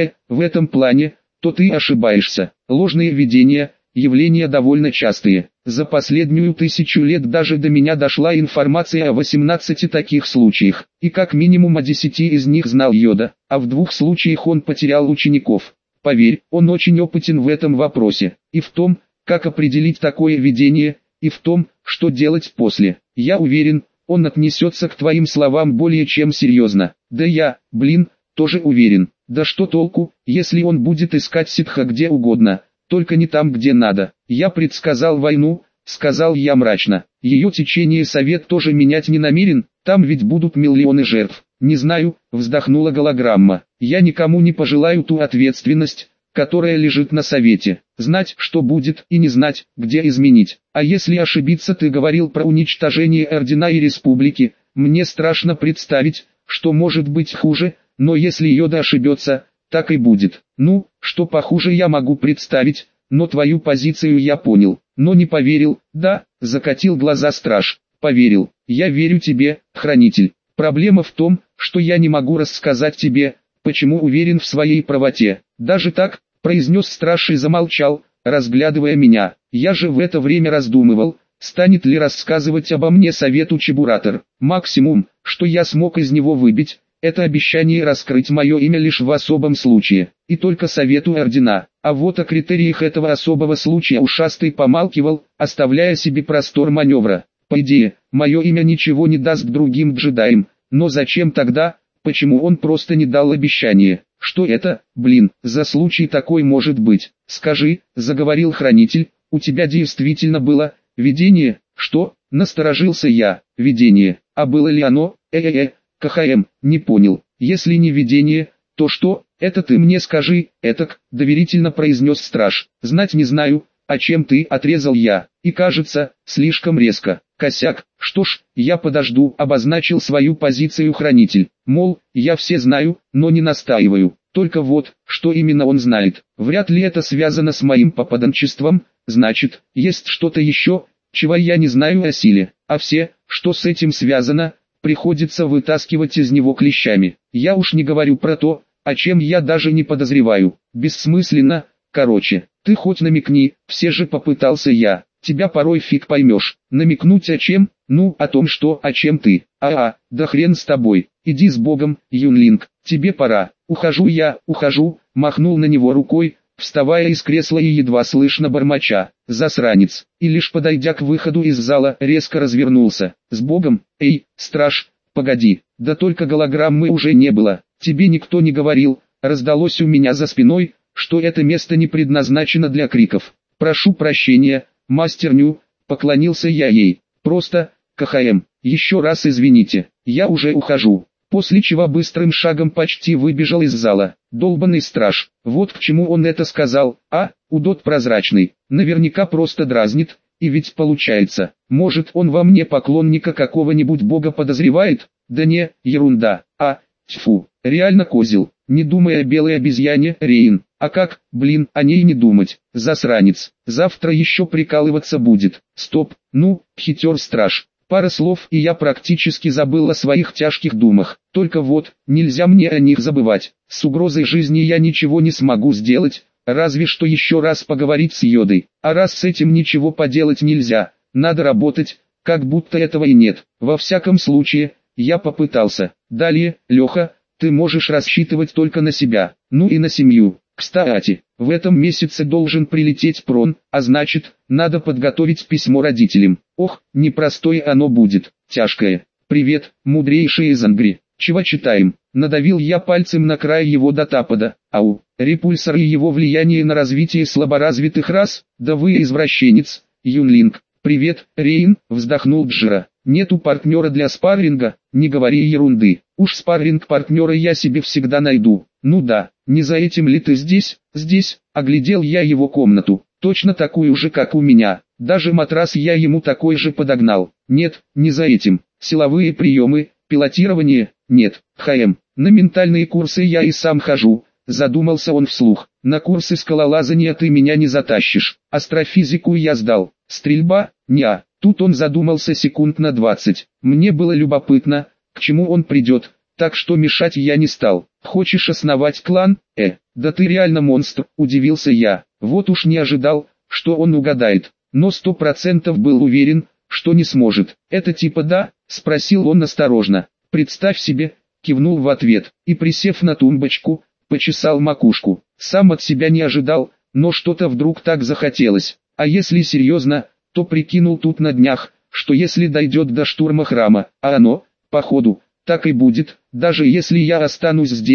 в этом плане, то ты ошибаешься. Ложные видения, явления довольно частые. За последнюю 1000 лет даже до меня дошла информация о 18 таких случаях. И как минимум о 10 из них знал Йода, а в 2 случаях он потерял учеников. Поверь, он очень опытен в этом вопросе. И в том, как определить такое видение, и в том, что делать после. Я уверен, он отнесется к твоим словам более чем серьезно. Да я, тоже уверен. Да что толку, если он будет искать ситха где угодно, только не там, где надо. Я предсказал войну, сказал я мрачно. Ее течение совет тоже менять не намерен, там ведь будут миллионы жертв. Не знаю, вздохнула голограмма. Я никому не пожелаю ту ответственность, которая лежит на совете. Знать, что будет, и не знать, где изменить. А если ошибиться, ты говорил про уничтожение ордена и республики. Мне страшно представить, что может быть хуже, но если Йода ошибется, так и будет. Ну, что похуже я могу представить, но твою позицию я понял, но не поверил. Да, закатил глаза страж. Поверил. Я верю тебе, хранитель. Проблема в том, что я не могу рассказать тебе, почему уверен в своей правоте. Даже так, произнес страж и замолчал, разглядывая меня. Я же в это время раздумывал, станет ли рассказывать обо мне совету Чебуратор. Максимум, что я смог из него выбить, это обещание раскрыть мое имя лишь в особом случае, и только совету ордена. А вот о критериях этого особого случая ушастый помалкивал, оставляя себе простор маневра. По идее, мое имя ничего не даст другим джедаям, но зачем тогда, почему он просто не дал обещание? Что это, блин, за случай такой может быть? Скажи, заговорил хранитель, у тебя действительно было видение? Что? Насторожился я. Видение. А было ли оно? КХМ, не понял. Если не видение, то что? Это ты мне скажи, этак, доверительно произнес страж. Знать не знаю, а чем ты, отрезал я. И кажется, слишком резко. Косяк. Что ж, я подожду, обозначил свою позицию хранитель. Мол, я все знаю, но не настаиваю. Только вот, что именно он знает. Вряд ли это связано с моим попаданчеством. Значит, есть что-то еще, чего я не знаю о силе. А все, что с этим связано, приходится вытаскивать из него клещами. Я уж не говорю про то, о чем я даже не подозреваю. Бессмысленно. Короче, ты хоть намекни, все же попытался я. Тебя порой фиг поймешь. Намекнуть о чем? Ну, о том, что, о чем ты. Да хрен с тобой. Иди с Богом, Юнлинг, тебе пора. Ухожу я, ухожу, махнул на него рукой, вставая из кресла и едва слышно бормоча. Засранец. И лишь подойдя к выходу из зала, резко развернулся. С Богом, эй, страж, погоди. Да только голограммы уже не было. Тебе никто не говорил, раздалось у меня за спиной, что это место не предназначено для криков. Прошу прощения, мастер Ню, поклонился я ей. Просто, КХМ, еще раз извините, я уже ухожу. После чего быстрым шагом почти выбежал из зала. Долбанный страж, вот к чему он это сказал. Удот прозрачный, наверняка просто дразнит. И ведь получается, может он во мне поклонника какого-нибудь бога подозревает? Да не, ерунда. Тьфу, реально козел. Не думай о белой обезьяне, Рейн. А как, блин, о ней не думать, засранец. Завтра еще прикалываться будет. Стоп, ну, хитер страж. Пара слов, и я практически забыл о своих тяжких думах. Только вот, нельзя мне о них забывать. С угрозой жизни я ничего не смогу сделать, разве что еще раз поговорить с Йодой. А раз с этим ничего поделать нельзя, надо работать, как будто этого и нет. Во всяком случае, я попытался. Далее, Леха, ты можешь рассчитывать только на себя, ну и на семью. Кстати, в этом месяце должен прилететь Прон, а значит, надо подготовить письмо родителям. Ох, непростое оно будет, тяжкое. Привет, мудрейший из Ангри. Чего читаем? Надавил я пальцем на край его датапада. Репульсор и его влияние на развитие слаборазвитых рас? Да вы извращенец, Юнлинг. Привет, Рейн, вздохнул Джира. Нету партнера для спарринга, не говори ерунды. Уж спарринг-партнера я себе всегда найду. Ну да, не за этим ли ты здесь? Здесь, оглядел я его комнату. Точно такую же, как у меня. Даже матрас я ему такой же подогнал. Нет, не за этим. Силовые приемы, пилотирование, нет. На ментальные курсы я и сам хожу. Задумался он вслух. На курсы скалолазания ты меня не затащишь. Астрофизику я сдал. Стрельба? Неа. Тут он задумался секунд на 20. Мне было любопытно, к чему он придет, так что мешать я не стал. Хочешь основать клан? Да ты реально монстр, удивился я. Вот уж не ожидал, что он угадает. Но 100% был уверен, что не сможет. Это типа да? Спросил он осторожно. Представь себе, кивнул в ответ, и присев на тумбочку, почесал макушку. Сам от себя не ожидал, но что-то вдруг так захотелось. А если серьезно, то прикинул тут на днях, что если дойдет до штурма храма, а оно, походу, так и будет, даже если я останусь здесь,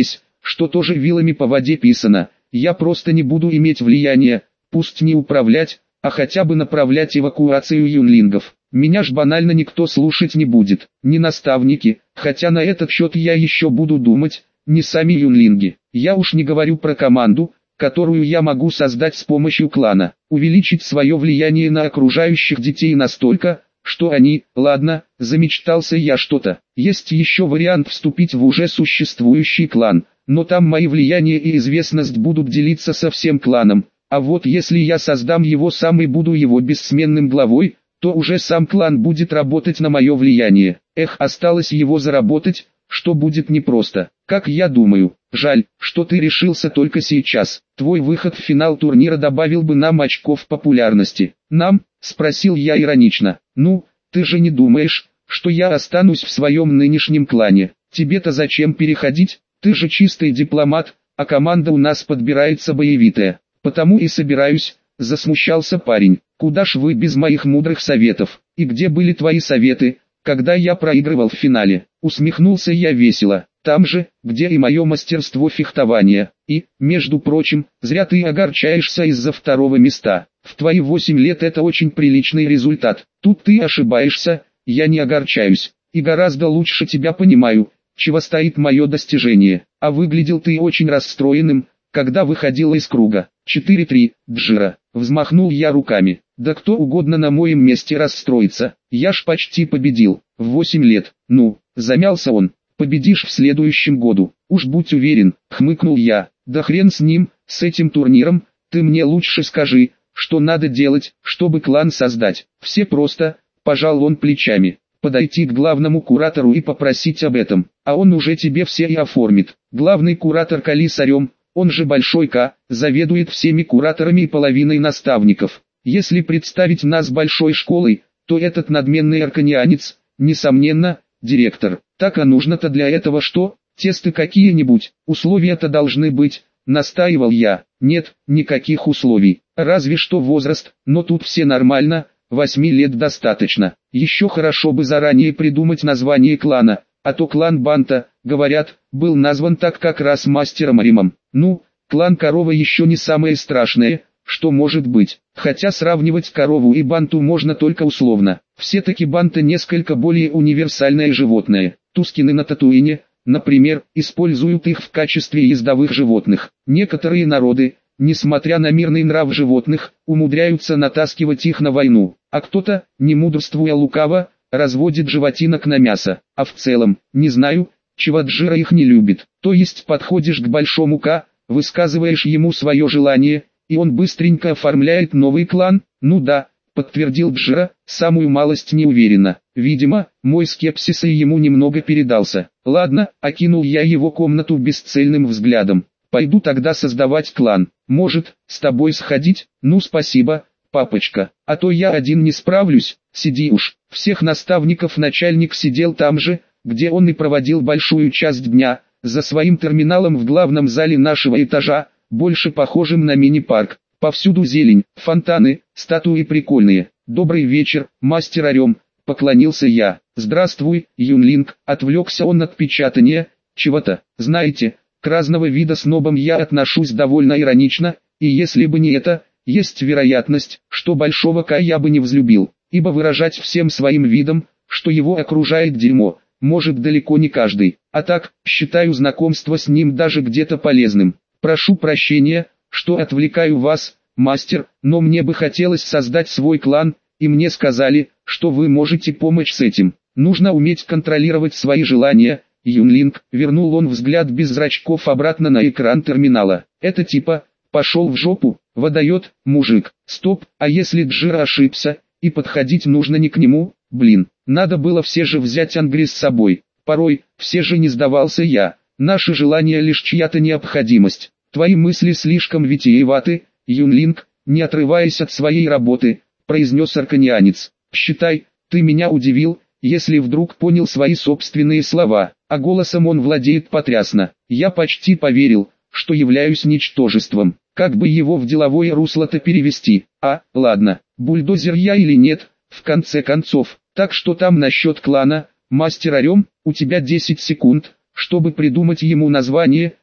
что тоже вилами по воде писано. Я просто не буду иметь влияния, пусть не управлять, а хотя бы направлять эвакуацию юнлингов. Меня ж банально никто слушать не будет, ни наставники, хотя на этот счет я еще буду думать, не сами юнлинги. Я уж не говорю про команду, которую я могу создать с помощью клана, увеличить свое влияние на окружающих детей настолько, что они, ладно, замечтался я что-то. Есть еще вариант вступить в уже существующий клан, но там мои влияние и известность будут делиться со всем кланом, а вот если я создам его сам и буду его бессменным главой, то уже сам клан будет работать на мое влияние. Эх, осталось его заработать, что будет непросто. Как я думаю, жаль, что ты решился только сейчас. Твой выход в финал турнира добавил бы нам очков популярности. Нам? Спросил я иронично. Ну, ты же не думаешь, что я останусь в своем нынешнем клане? Тебе-то зачем переходить? Ты же чистый дипломат, а команда у нас подбирается боевитая. Потому и собираюсь, засмущался парень. Куда ж вы без моих мудрых советов? И где были твои советы, когда я проигрывал в финале? Усмехнулся я весело. Там же, где и мое мастерство фехтования. И, между прочим, зря ты огорчаешься из-за второго места. В твои 8 лет это очень приличный результат. Тут ты ошибаешься, я не огорчаюсь. И гораздо лучше тебя понимаю, чего стоит мое достижение. А выглядел ты очень расстроенным, когда выходила из круга. 4-3, Джира. Взмахнул я руками. Да кто угодно на моем месте расстроится. Я ж почти победил. В 8 лет. Ну, замялся он. Победишь в следующем году. Уж будь уверен, хмыкнул я. Да хрен с ним, с этим турниром. Ты мне лучше скажи, что надо делать, чтобы клан создать. Все просто, пожал он плечами. Подойти к главному куратору и попросить об этом. А он уже тебе все и оформит. Главный куратор Калисарем, он же Большой К, заведует всеми кураторами и половиной наставников. Если представить нас большой школой, то этот надменный арканианец, несомненно, директор. Так а нужно-то для этого что? Тесты какие-нибудь, условия-то должны быть, настаивал я. Нет, никаких условий, разве что возраст, но тут все нормально, 8 лет достаточно. Еще хорошо бы заранее придумать название клана, а то клан Банта, говорят, был назван так как раз мастером Римом. Ну, клан Корова еще не самое страшное, что может быть, хотя сравнивать Корову и Банту можно только условно. Все-таки Банта несколько более универсальное животное. Тускины на Татуине, например, используют их в качестве ездовых животных. Некоторые народы, несмотря на мирный нрав животных, умудряются натаскивать их на войну, а кто-то, не мудрствуя лукаво, разводит животинок на мясо. А в целом, не знаю, чего Джира их не любит. То есть подходишь к Большому К, высказываешь ему свое желание, и он быстренько оформляет новый клан. Ну да, подтвердил Джира, самую малость неуверенно. Видимо, мой скепсис и ему немного передался. Ладно, окинул я его комнату бесцельным взглядом. Пойду тогда создавать клан. Может, с тобой сходить? Ну спасибо, папочка. А то я один не справлюсь. Сиди уж. Всех наставников начальник сидел там же, где он и проводил большую часть дня, за своим терминалом в главном зале нашего этажа, больше похожим на мини-парк. Повсюду зелень, фонтаны, статуи прикольные. Добрый вечер, мастер Орем, поклонился я. Здравствуй, Юнлинг, отвлекся он от печатания, чего-то. Знаете, к разного вида снобам я отношусь довольно иронично, и если бы не это, есть вероятность, что Большого К я бы не взлюбил, ибо выражать всем своим видом, что его окружает дерьмо, может далеко не каждый. А так, считаю знакомство с ним даже где-то полезным. Прошу прощения, что отвлекаю вас, мастер, но мне бы хотелось создать свой клан, и мне сказали, что вы можете помочь с этим. Нужно уметь контролировать свои желания. Юнлинг, вернул он взгляд без зрачков обратно на экран терминала. Это типа, пошел в жопу, выдает, мужик. Стоп, а если Джира ошибся, и подходить нужно не к нему, блин, надо было все же взять Ангри с собой. Порой, все же не сдавался я, наши желания лишь чья-то необходимость. Твои мысли слишком витиеваты, Юнлинг, не отрываясь от своей работы, произнес арканианец. Считай, ты меня удивил, если вдруг понял свои собственные слова, а голосом он владеет потрясно. Я почти поверил, что являюсь ничтожеством. Как бы его в деловое русло-то перевести? Ладно, бульдозер я или нет, в конце концов. Так что там насчет клана, мастер Орем, у тебя 10 секунд, чтобы придумать ему название,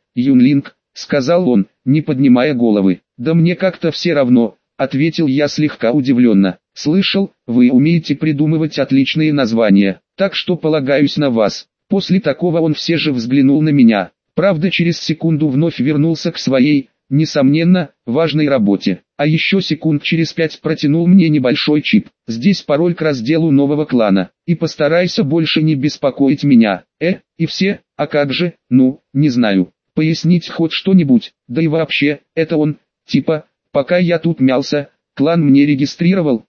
Юнлинг, сказал он, не поднимая головы. Да мне как-то все равно, ответил я слегка удивленно. Слышал, вы умеете придумывать отличные названия, так что полагаюсь на вас. После такого он все же взглянул на меня. Правда, через секунду вновь вернулся к своей, несомненно, важной работе. А еще секунд через 5 протянул мне небольшой чип. Здесь пароль к разделу нового клана. И постарайся больше не беспокоить меня. И все, а как же, не знаю. Пояснить хоть что-нибудь, да и вообще, это он, типа, пока я тут мялся, клан мне регистрировал,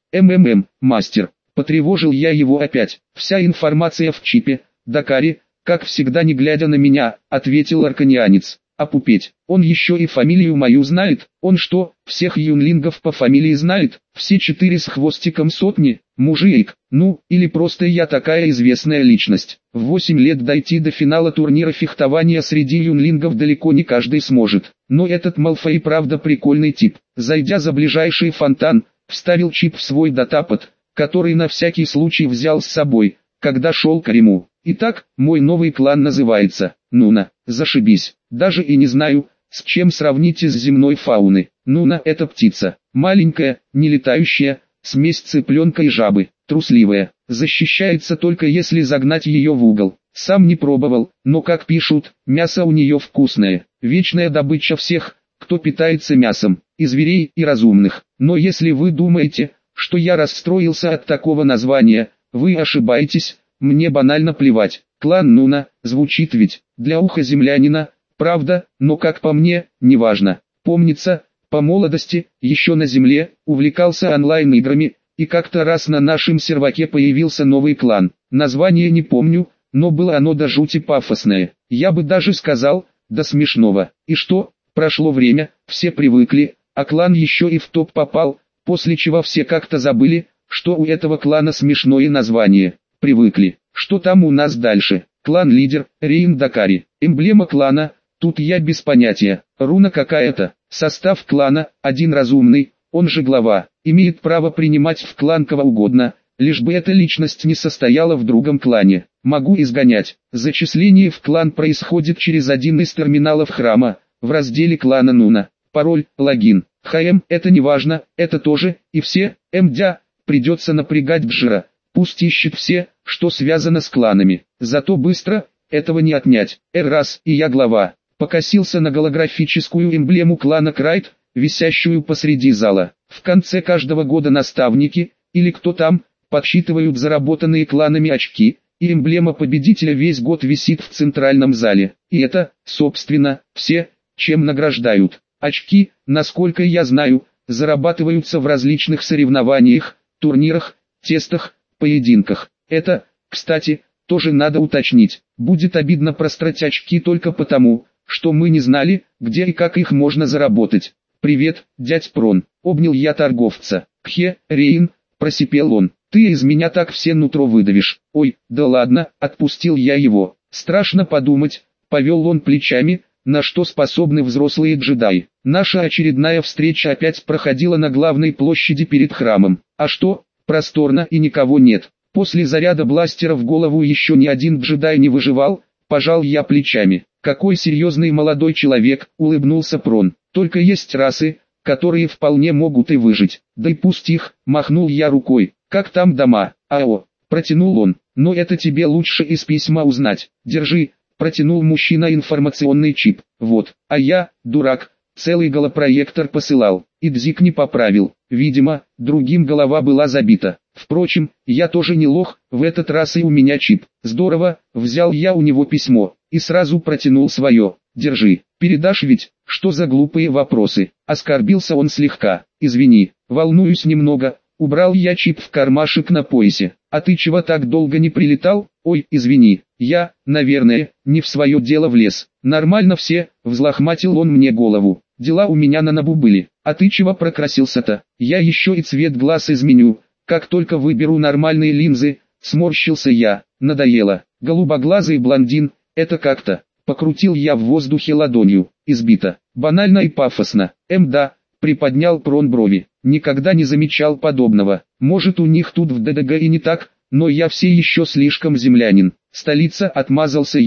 мастер. Потревожил я его опять. Вся информация в чипе. Дакари, как всегда не глядя на меня, ответил арканианец. Опупеть, он еще и фамилию мою знает, он что, всех юнлингов по фамилии знает, все 4 с хвостиком сотни, мужик, или просто я такая известная личность. В 8 лет дойти до финала турнира фехтования среди юнлингов далеко не каждый сможет, но этот Малфой правда прикольный тип. Зайдя за ближайший фонтан, вставил чип в свой датапад, который на всякий случай взял с собой, когда шел к Риму. Итак, мой новый клан называется Нуна. Зашибись. Даже и не знаю, с чем сравнить из земной фауны. Нуна – это птица. Маленькая, не летающая, смесь цыпленка и жабы. Трусливая. Защищается только если загнать ее в угол. Сам не пробовал, но как пишут, мясо у нее вкусное. Вечная добыча всех, кто питается мясом. И зверей, и разумных. Но если вы думаете, что я расстроился от такого названия, вы ошибаетесь. Мне банально плевать. Клан Нуна, звучит ведь, для уха землянина, правда, но как по мне, неважно. Помнится, по молодости, еще на земле, увлекался онлайн-играми, и как-то раз на нашем серваке появился новый клан. Название не помню, но было оно до жути пафосное. Я бы даже сказал, до смешного. И что, прошло время, все привыкли, а клан еще и в топ попал, после чего все как-то забыли, что у этого клана смешное название. Привыкли. Что там у нас дальше? Клан-лидер, Рейн Дакари. Эмблема клана, тут я без понятия. Руна какая-то. Состав клана, один разумный, он же глава. Имеет право принимать в клан кого угодно, лишь бы эта личность не состояла в другом клане. Могу изгонять. Зачисление в клан происходит через один из терминалов храма, в разделе клана Нуна. Пароль, логин. Это не важно, это тоже, и все, придется напрягать Джира. Пусть ищет все, что связано с кланами. Зато быстро, этого не отнять. Раз, и я глава. Покосился на голографическую эмблему клана Крайт, висящую посреди зала. В конце каждого года наставники, или кто там, подсчитывают заработанные кланами очки, и эмблема победителя весь год висит в центральном зале. И это, собственно, все, чем награждают. Очки, насколько я знаю, зарабатываются в различных соревнованиях, турнирах, тестах, поединках. Это, кстати, тоже надо уточнить. Будет обидно просрать очки только потому, что мы не знали, где и как их можно заработать. «Привет, дядь Прон», — обнял я торговца. «Рейн», — просипел он, — «ты из меня так все нутро выдавишь». «Ой, да ладно», — отпустил я его. «Страшно подумать», — повел он плечами, — на что способны взрослые джедаи. Наша очередная встреча опять проходила на главной площади перед храмом. А что? Просторно и никого нет. После заряда бластера в голову еще ни один джедай не выживал, пожал я плечами. Какой серьезный молодой человек, улыбнулся Прон. Только есть расы, которые вполне могут и выжить. Да и пусть их, махнул я рукой. Как там дома? Протянул он. Но это тебе лучше из письма узнать. Держи, протянул мужчина информационный чип. Вот, а я, дурак, целый голопроектор посылал. И Дзик не поправил. Видимо, другим голова была забита. Впрочем, я тоже не лох, в этот раз и у меня чип. Здорово, взял я у него письмо, и сразу протянул свое. Держи, передашь ведь? Что за глупые вопросы? Оскорбился он слегка. Извини, волнуюсь немного. Убрал я чип в кармашек на поясе. А ты чего так долго не прилетал? Ой, извини, я, наверное, не в свое дело влез. Нормально все, взлохматил он мне голову. Дела у меня на набу были. А ты чего прокрасился-то? Я еще и цвет глаз изменю. Как только выберу нормальные линзы, сморщился я. Надоело. Голубоглазый блондин, это как-то. Покрутил я в воздухе ладонью. Избито. Банально и пафосно. Да, приподнял Прон брови. Никогда не замечал подобного. Может, у них тут в ДДГ и не так, но я все еще слишком землянин. Столица, отмазался я.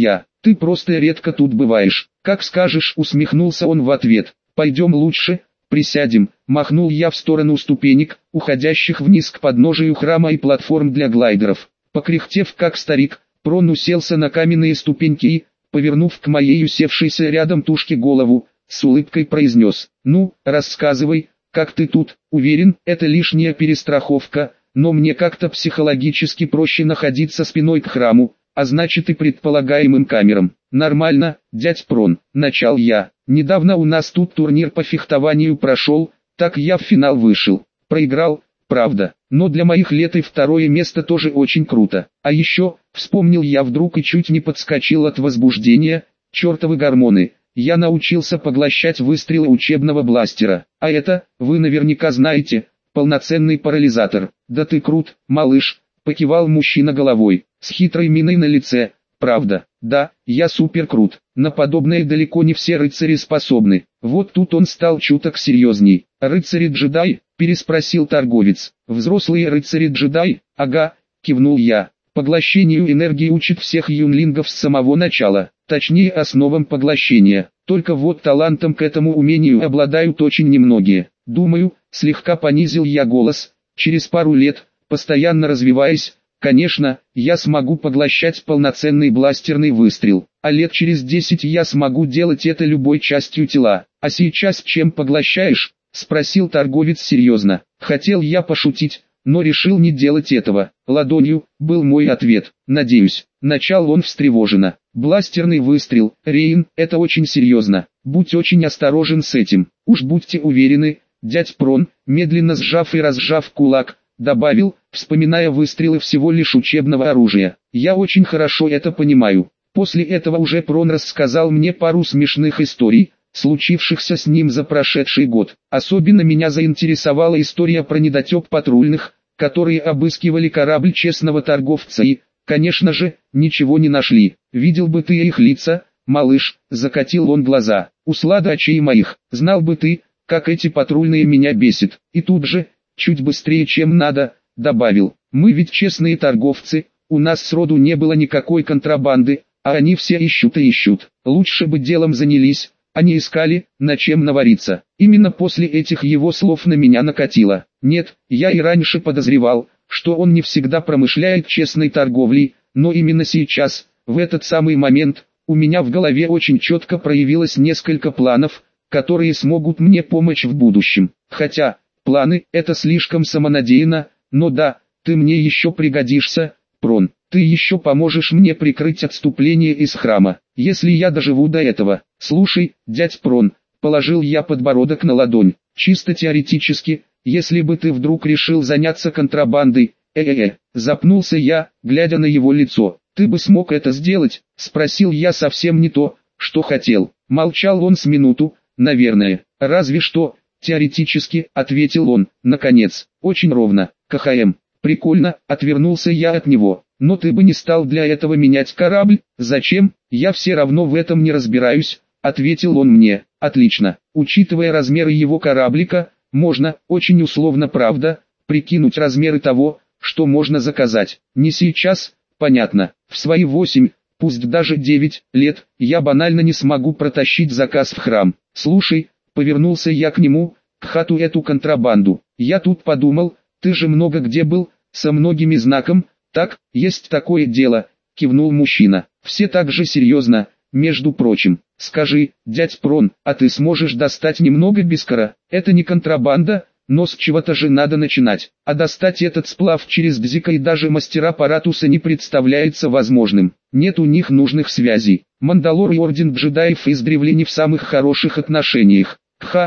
Ты просто редко тут бываешь. Как скажешь, усмехнулся он в ответ. Пойдем лучше, присядем. Махнул я в сторону ступенек, уходящих вниз к подножию храма и платформ для глайдеров. Покряхтев как старик, Прон уселся на каменные ступеньки и, повернув к моей усевшейся рядом тушке голову, с улыбкой произнес: «Ну, рассказывай, как ты тут?» Уверен, это лишняя перестраховка, но мне как-то психологически проще находиться спиной к храму, а значит и предполагаемым камерам. Нормально, дядь Прон, начал я. Недавно у нас тут турнир по фехтованию прошел, так я в финал вышел. Проиграл, правда, но для моих лет и второе место тоже очень круто. А еще, вспомнил я вдруг и чуть не подскочил от возбуждения, чертовы гормоны. Я научился поглощать выстрелы учебного бластера. А это, вы наверняка знаете, полноценный парализатор. Да ты крут, малыш, покивал мужчина головой, с хитрой миной на лице. Правда, да, я супер крут. На подобное далеко не все рыцари способны. Вот тут он стал чуток серьезней. Рыцари-джедай? Переспросил торговец. Взрослые рыцари-джедай? Ага, кивнул я. Поглощению энергии учат всех юнлингов с самого начала, точнее основам поглощения. Только вот талантом к этому умению обладают очень немногие. Думаю, слегка понизил я голос, через пару лет, постоянно развиваясь, конечно, я смогу поглощать полноценный бластерный выстрел, а лет через 10 я смогу делать это любой частью тела. А сейчас чем поглощаешь? Спросил торговец серьезно. Хотел я пошутить, но решил не делать этого. Ладонью, был мой ответ. Надеюсь. Начал он встревоженно. Бластерный выстрел, Рейн, это очень серьезно. Будь очень осторожен с этим. Уж будьте уверены, дядь Прон, медленно сжав и разжав кулак, добавил, вспоминая выстрелы всего лишь учебного оружия. Я очень хорошо это понимаю. После этого уже Прон рассказал мне пару смешных историй, случившихся с ним за прошедший год. Особенно меня заинтересовала история про недотеп патрульных, которые обыскивали корабль честного торговца и, конечно же, ничего не нашли. Видел бы ты их лица, малыш, закатил он глаза. Услада очей моих, знал бы ты, как эти патрульные меня бесит. И тут же, чуть быстрее чем надо, добавил, мы ведь честные торговцы, у нас сроду не было никакой контрабанды, а они все ищут и ищут. Лучше бы делом занялись, а не искали, на чем навариться. Именно после этих его слов на меня накатило. Нет, я и раньше подозревал, что он не всегда промышляет честной торговлей, но именно сейчас, в этот самый момент, у меня в голове очень четко проявилось несколько планов, которые смогут мне помочь в будущем. Хотя, планы – это слишком самонадеянно, но да, ты мне еще пригодишься, Прон. Ты еще поможешь мне прикрыть отступление из храма, если я доживу до этого. Слушай, дядь Прон, положил я подбородок на ладонь. Чисто теоретически, если бы ты вдруг решил заняться контрабандой, запнулся я, глядя на его лицо. Ты бы смог это сделать? Спросил я совсем не то, что хотел. Молчал он с минуту, наверное. Разве что, теоретически, ответил он, наконец, очень ровно. КХМ. Прикольно, отвернулся я от него. Но ты бы не стал для этого менять корабль? Зачем? Я все равно в этом не разбираюсь, ответил он мне. Отлично. Учитывая размеры его кораблика, можно, очень условно правда, прикинуть размеры того, что можно заказать. Не сейчас, понятно. В свои 8, пусть даже 9 лет, я банально не смогу протащить заказ в храм. Слушай, повернулся я к нему, к хату эту контрабанду. Я тут подумал, ты же много где был, со многими знаком. Так, есть такое дело, кивнул мужчина. Все так же серьезно, между прочим. Скажи, дядь Прон, а ты сможешь достать немного бискара? Это не контрабанда, но с чего-то же надо начинать. А достать этот сплав через Дзика и даже мастера Паратуса не представляется возможным. Нет у них нужных связей. Мандалор и Орден джедаев издревле не в самых хороших отношениях.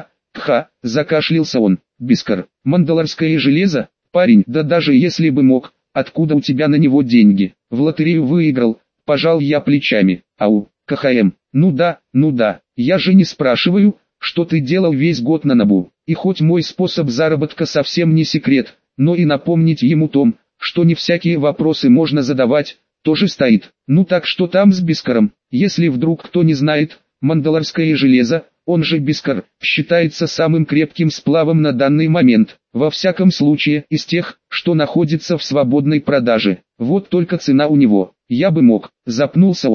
Кха, закашлялся он. Бискар, мандалорское железо? Парень, да даже если бы мог. Откуда у тебя на него деньги? В лотерею выиграл, пожал я плечами. Ау, КХМ, ну да, я же не спрашиваю, что ты делал весь год на Набу. И хоть мой способ заработка совсем не секрет, но и напомнить ему том, что не всякие вопросы можно задавать, тоже стоит. Ну так что там с бискаром? Если вдруг кто не знает, мандалорское железо, он же бискар, считается самым крепким сплавом на данный момент, во всяком случае из тех, что находится в свободной продаже. Вот только цена у него, я бы мог, запнулся он.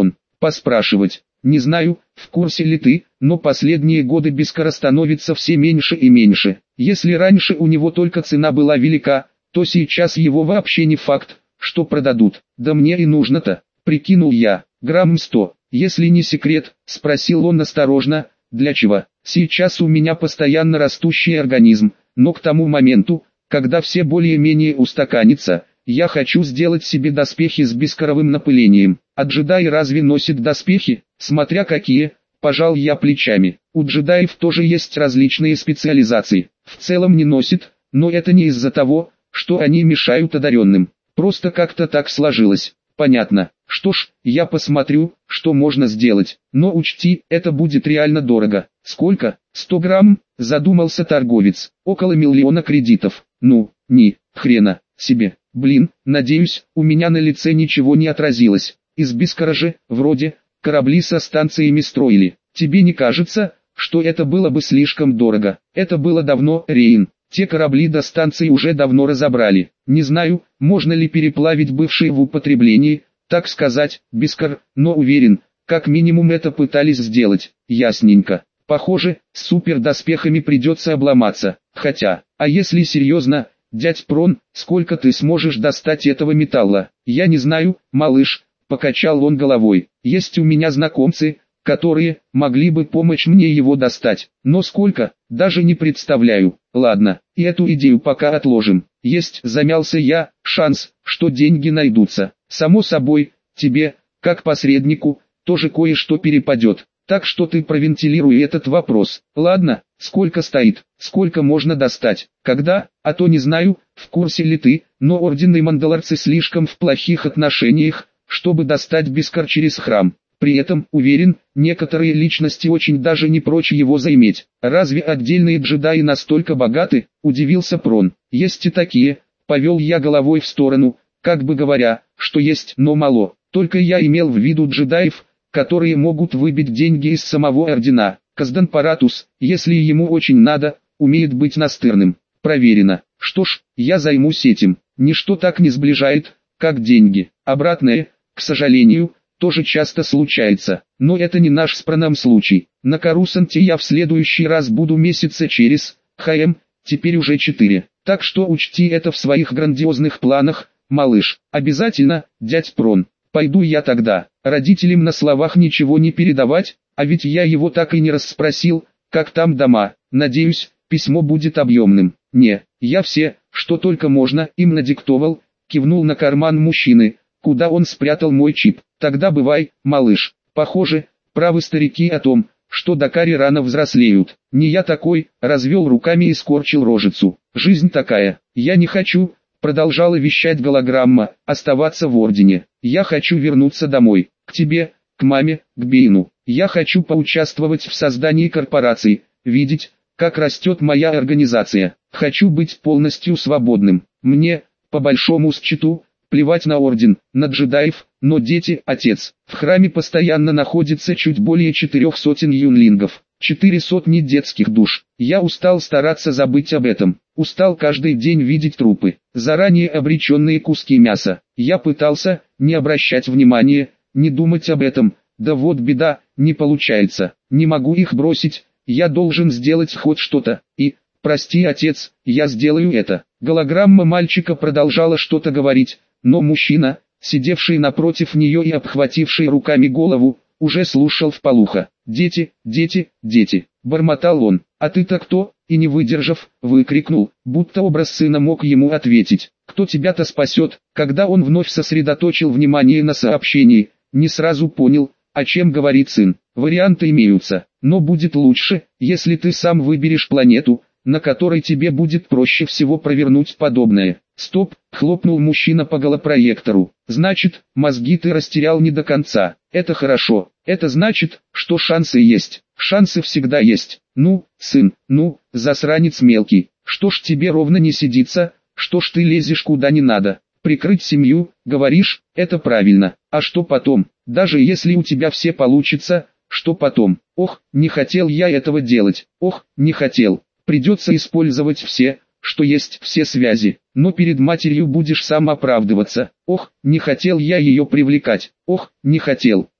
поспрашивать. Не знаю, в курсе ли ты, но последние годы Бискара становится все меньше и меньше. Если раньше у него только цена была велика, то сейчас его вообще не факт, что продадут. Да мне и нужно-то, прикинул я, грамм 100. Если не секрет, спросил он осторожно, для чего? Сейчас у меня постоянно растущий организм, но к тому моменту, когда все более-менее устаканится, я хочу сделать себе доспехи с бискаровым напылением. А джедаи разве носят доспехи? Смотря какие, пожал я плечами. У джедаев тоже есть различные специализации. В целом не носят, но это не из-за того, что они мешают одаренным. Просто как-то так сложилось. Понятно. Что ж, я посмотрю, что можно сделать. Но учти, это будет реально дорого. Сколько? 100 грамм? Задумался торговец. Около 1 миллиона кредитов. Ну, ни хрена себе. Блин, надеюсь, у меня на лице ничего не отразилось. Из Бискара же, вроде, корабли со станциями строили. Тебе не кажется, что это было бы слишком дорого? Это было давно, Рейн. Те корабли до станции уже давно разобрали. Не знаю, можно ли переплавить бывшие в употреблении, так сказать, Бискар, но уверен, как минимум это пытались сделать. Ясненько. Похоже, с супердоспехами придется обломаться. Хотя, а если серьезно, дядь Прон, сколько ты сможешь достать этого металла? Я не знаю, малыш, покачал он головой. Есть у меня знакомцы, которые могли бы помочь мне его достать. Но сколько, даже не представляю. Ладно, и эту идею пока отложим. Есть, замялся я, шанс, что деньги найдутся. Само собой, тебе, как посреднику, тоже кое-что перепадет. Так что ты провентилируй этот вопрос. Ладно, сколько стоит, сколько можно достать, когда, а то не знаю, в курсе ли ты, но орден и мандалорцы слишком в плохих отношениях, чтобы достать Бискар через храм. При этом, уверен, некоторые личности очень даже не прочь его заиметь. Разве отдельные джедаи настолько богаты? Удивился Прон. Есть и такие. Повел я головой в сторону, как бы говоря, что есть, но мало. Только я имел в виду джедаев, которые могут выбить деньги из самого ордена. Каздан Паратус, если ему очень надо, умеет быть настырным. Проверено. Что ж, я займусь этим. Ничто так не сближает, как деньги. Обратное, к сожалению, тоже часто случается. Но это не наш с Проном случай. На Карусанте я в следующий раз буду месяца через, теперь уже 4. Так что учти это в своих грандиозных планах, малыш. Обязательно, дядь Прон. Пойду я тогда. Родителям на словах ничего не передавать, а ведь я его так и не расспросил, как там дома. Надеюсь, письмо будет объемным. Не, я все, что только можно, им надиктовал, кивнул на карман мужчины, куда он спрятал мой чип. Тогда бывай, малыш. Похоже, правы старики о том, что дакари рано взрослеют. Не я такой, развел руками и скорчил рожицу. Жизнь такая. Я не хочу, продолжала вещать голограмма, оставаться в ордене. Я хочу вернуться домой, к тебе, к маме, к Бейну. Я хочу поучаствовать в создании корпорации, видеть, как растет моя организация. Хочу быть полностью свободным. Мне, по большому счету, плевать на орден, на джедаев, но дети, отец. В храме постоянно находится чуть более 400 юнлингов, 400 детских душ. Я устал стараться забыть об этом. Устал каждый день видеть трупы, заранее обреченные куски мяса. Я пытался не обращать внимания, не думать об этом. Да вот беда, не получается. Не могу их бросить, я должен сделать хоть что-то. И, прости, отец, я сделаю это. Голограмма мальчика продолжала что-то говорить, но мужчина, сидевший напротив нее и обхвативший руками голову, уже слушал вполуха. «Дети, дети, дети», — бормотал он. «А ты-то кто?» И не выдержав, выкрикнул, будто образ сына мог ему ответить. «Кто тебя-то спасет?» Когда он вновь сосредоточил внимание на сообщении, не сразу понял, о чем говорит сын. Варианты имеются, но будет лучше, если ты сам выберешь планету, на которой тебе будет проще всего провернуть подобное. «Стоп!» — хлопнул мужчина по голопроектору. «Значит, мозги ты растерял не до конца. Это хорошо. Это значит, что шансы есть. Шансы всегда есть. Ну, сын, ну, засранец мелкий. Что ж тебе ровно не сидится? Что ж ты лезешь куда не надо? Прикрыть семью, говоришь, это правильно. А что потом? Даже если у тебя все получится, что потом? Ох, не хотел я этого делать. Ох, не хотел. Придется использовать все, что есть, все связи, но перед матерью будешь сам оправдываться. Ох, не хотел я ее привлекать. Ох, не хотел.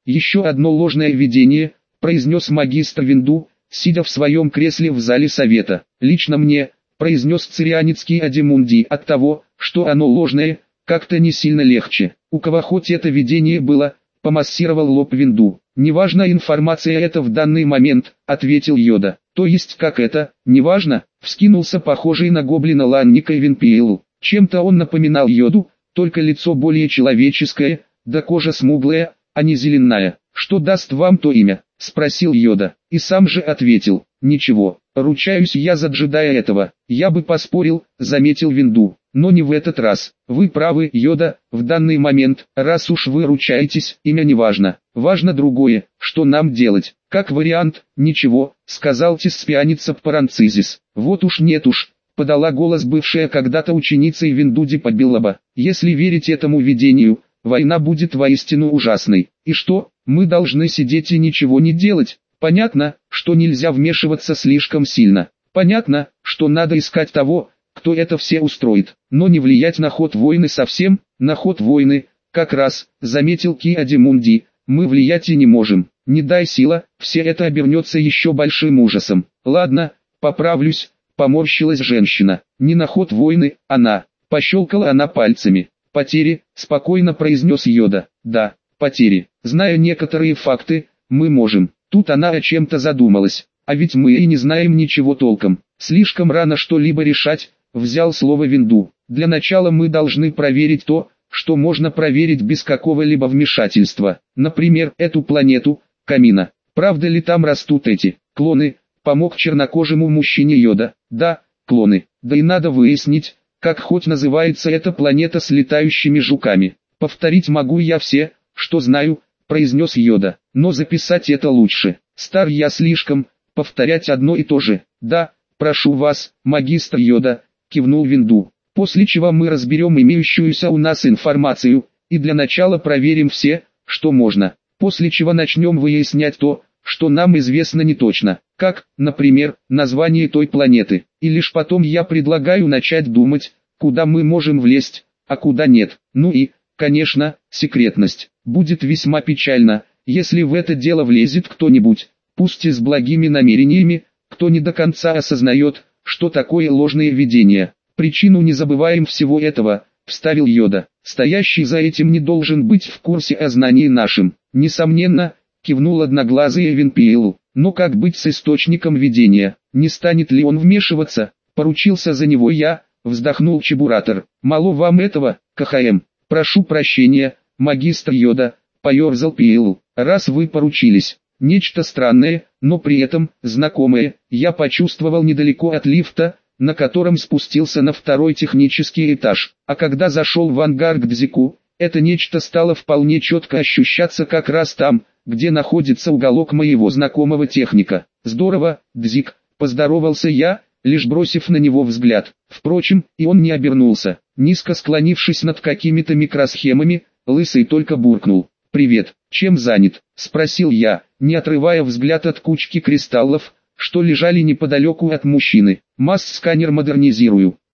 Еще одно ложное видение, произнес магистр Винду, сидя в своем кресле в зале совета. Лично мне, произнес цирианецкий Адимунди, от того, что оно ложное, как-то не сильно легче. У кого хоть это видение было, помассировал лоб Винду. «Неважно информация это в данный момент», — ответил Йода. «То есть как это, неважно?» — вскинулся похожий на гоблина Ланника Винпиэлу. Чем-то он напоминал Йоду, только лицо более человеческое, да кожа смуглая, а не зеленая. «Что даст вам то имя?» — спросил Йода, и сам же ответил. «Ничего, ручаюсь я за джедая этого». «Я бы поспорил», — заметил Винду. «Но не в этот раз. Вы правы, Йода, в данный момент, раз уж вы ручаетесь, имя не важно. Важно другое, что нам делать». «Как вариант, ничего», — сказал Теспианица Паранцизис. «Вот уж нет уж», — подала голос бывшая когда-то ученицей Виндуди Побилаба. «Если верить этому видению, война будет воистину ужасной. И что, мы должны сидеть и ничего не делать? Понятно, что нельзя вмешиваться слишком сильно. Понятно, что надо искать того, кто это все устроит, но не влиять на ход войны совсем, на ход войны, как раз, заметил Киадимунди, мы влиять и не можем. Не дай сила, все это обернется еще большим ужасом. Ладно, поправлюсь, поморщилась женщина. Не на ход войны, пощелкала она пальцами. Потери, спокойно произнес Йода. Да, потери. Зная некоторые факты, мы можем. Тут она о чем-то задумалась. А ведь мы и не знаем ничего толком. Слишком рано что-либо решать, взял слово Винду. Для начала мы должны проверить то, что можно проверить без какого-либо вмешательства. Например, эту планету, Камина. Правда ли там растут эти клоны? Помог чернокожему мужчине Йода. Да, клоны. Да и надо выяснить, как хоть называется эта планета с летающими жуками. Повторить могу я все, что знаю, произнес Йода. Но записать это лучше. Стар я слишком, повторять одно и то же. Да, прошу вас, магистр Йода, кивнул Винду. После чего мы разберем имеющуюся у нас информацию, и для начала проверим все, что можно. После чего начнем выяснять то, что нам известно не точно, как, например, название той планеты. И лишь потом я предлагаю начать думать, куда мы можем влезть, а куда нет. Ну и, конечно, секретность. Будет весьма печально, если в это дело влезет кто-нибудь, пусть и с благими намерениями, кто не до конца осознает, что такое ложные видения. Причину не забываем всего этого, вставил Йода. Стоящий за этим не должен быть в курсе о знании нашим. Несомненно, кивнул одноглазый Эвенпиэлу. Но как быть с источником видения? Не станет ли он вмешиваться? Поручился за него я, вздохнул Чебуратор. Мало вам этого, КХМ. Прошу прощения, магистр Йода, поерзал Пиэлу. Раз вы поручились. Нечто странное, но при этом знакомое, я почувствовал недалеко от лифта, на котором спустился на второй технический этаж. А когда зашел в ангар к Дзику, это нечто стало вполне четко ощущаться как раз там, где находится уголок моего знакомого техника. Здорово, Дзик, поздоровался я, лишь бросив на него взгляд. Впрочем, и он не обернулся. Низко склонившись над какими-то микросхемами, Лысый только буркнул. «Привет, чем занят?» – спросил я, не отрывая взгляд от кучки кристаллов, что лежали неподалеку от мужчины. «Масс-сканер модернизирую.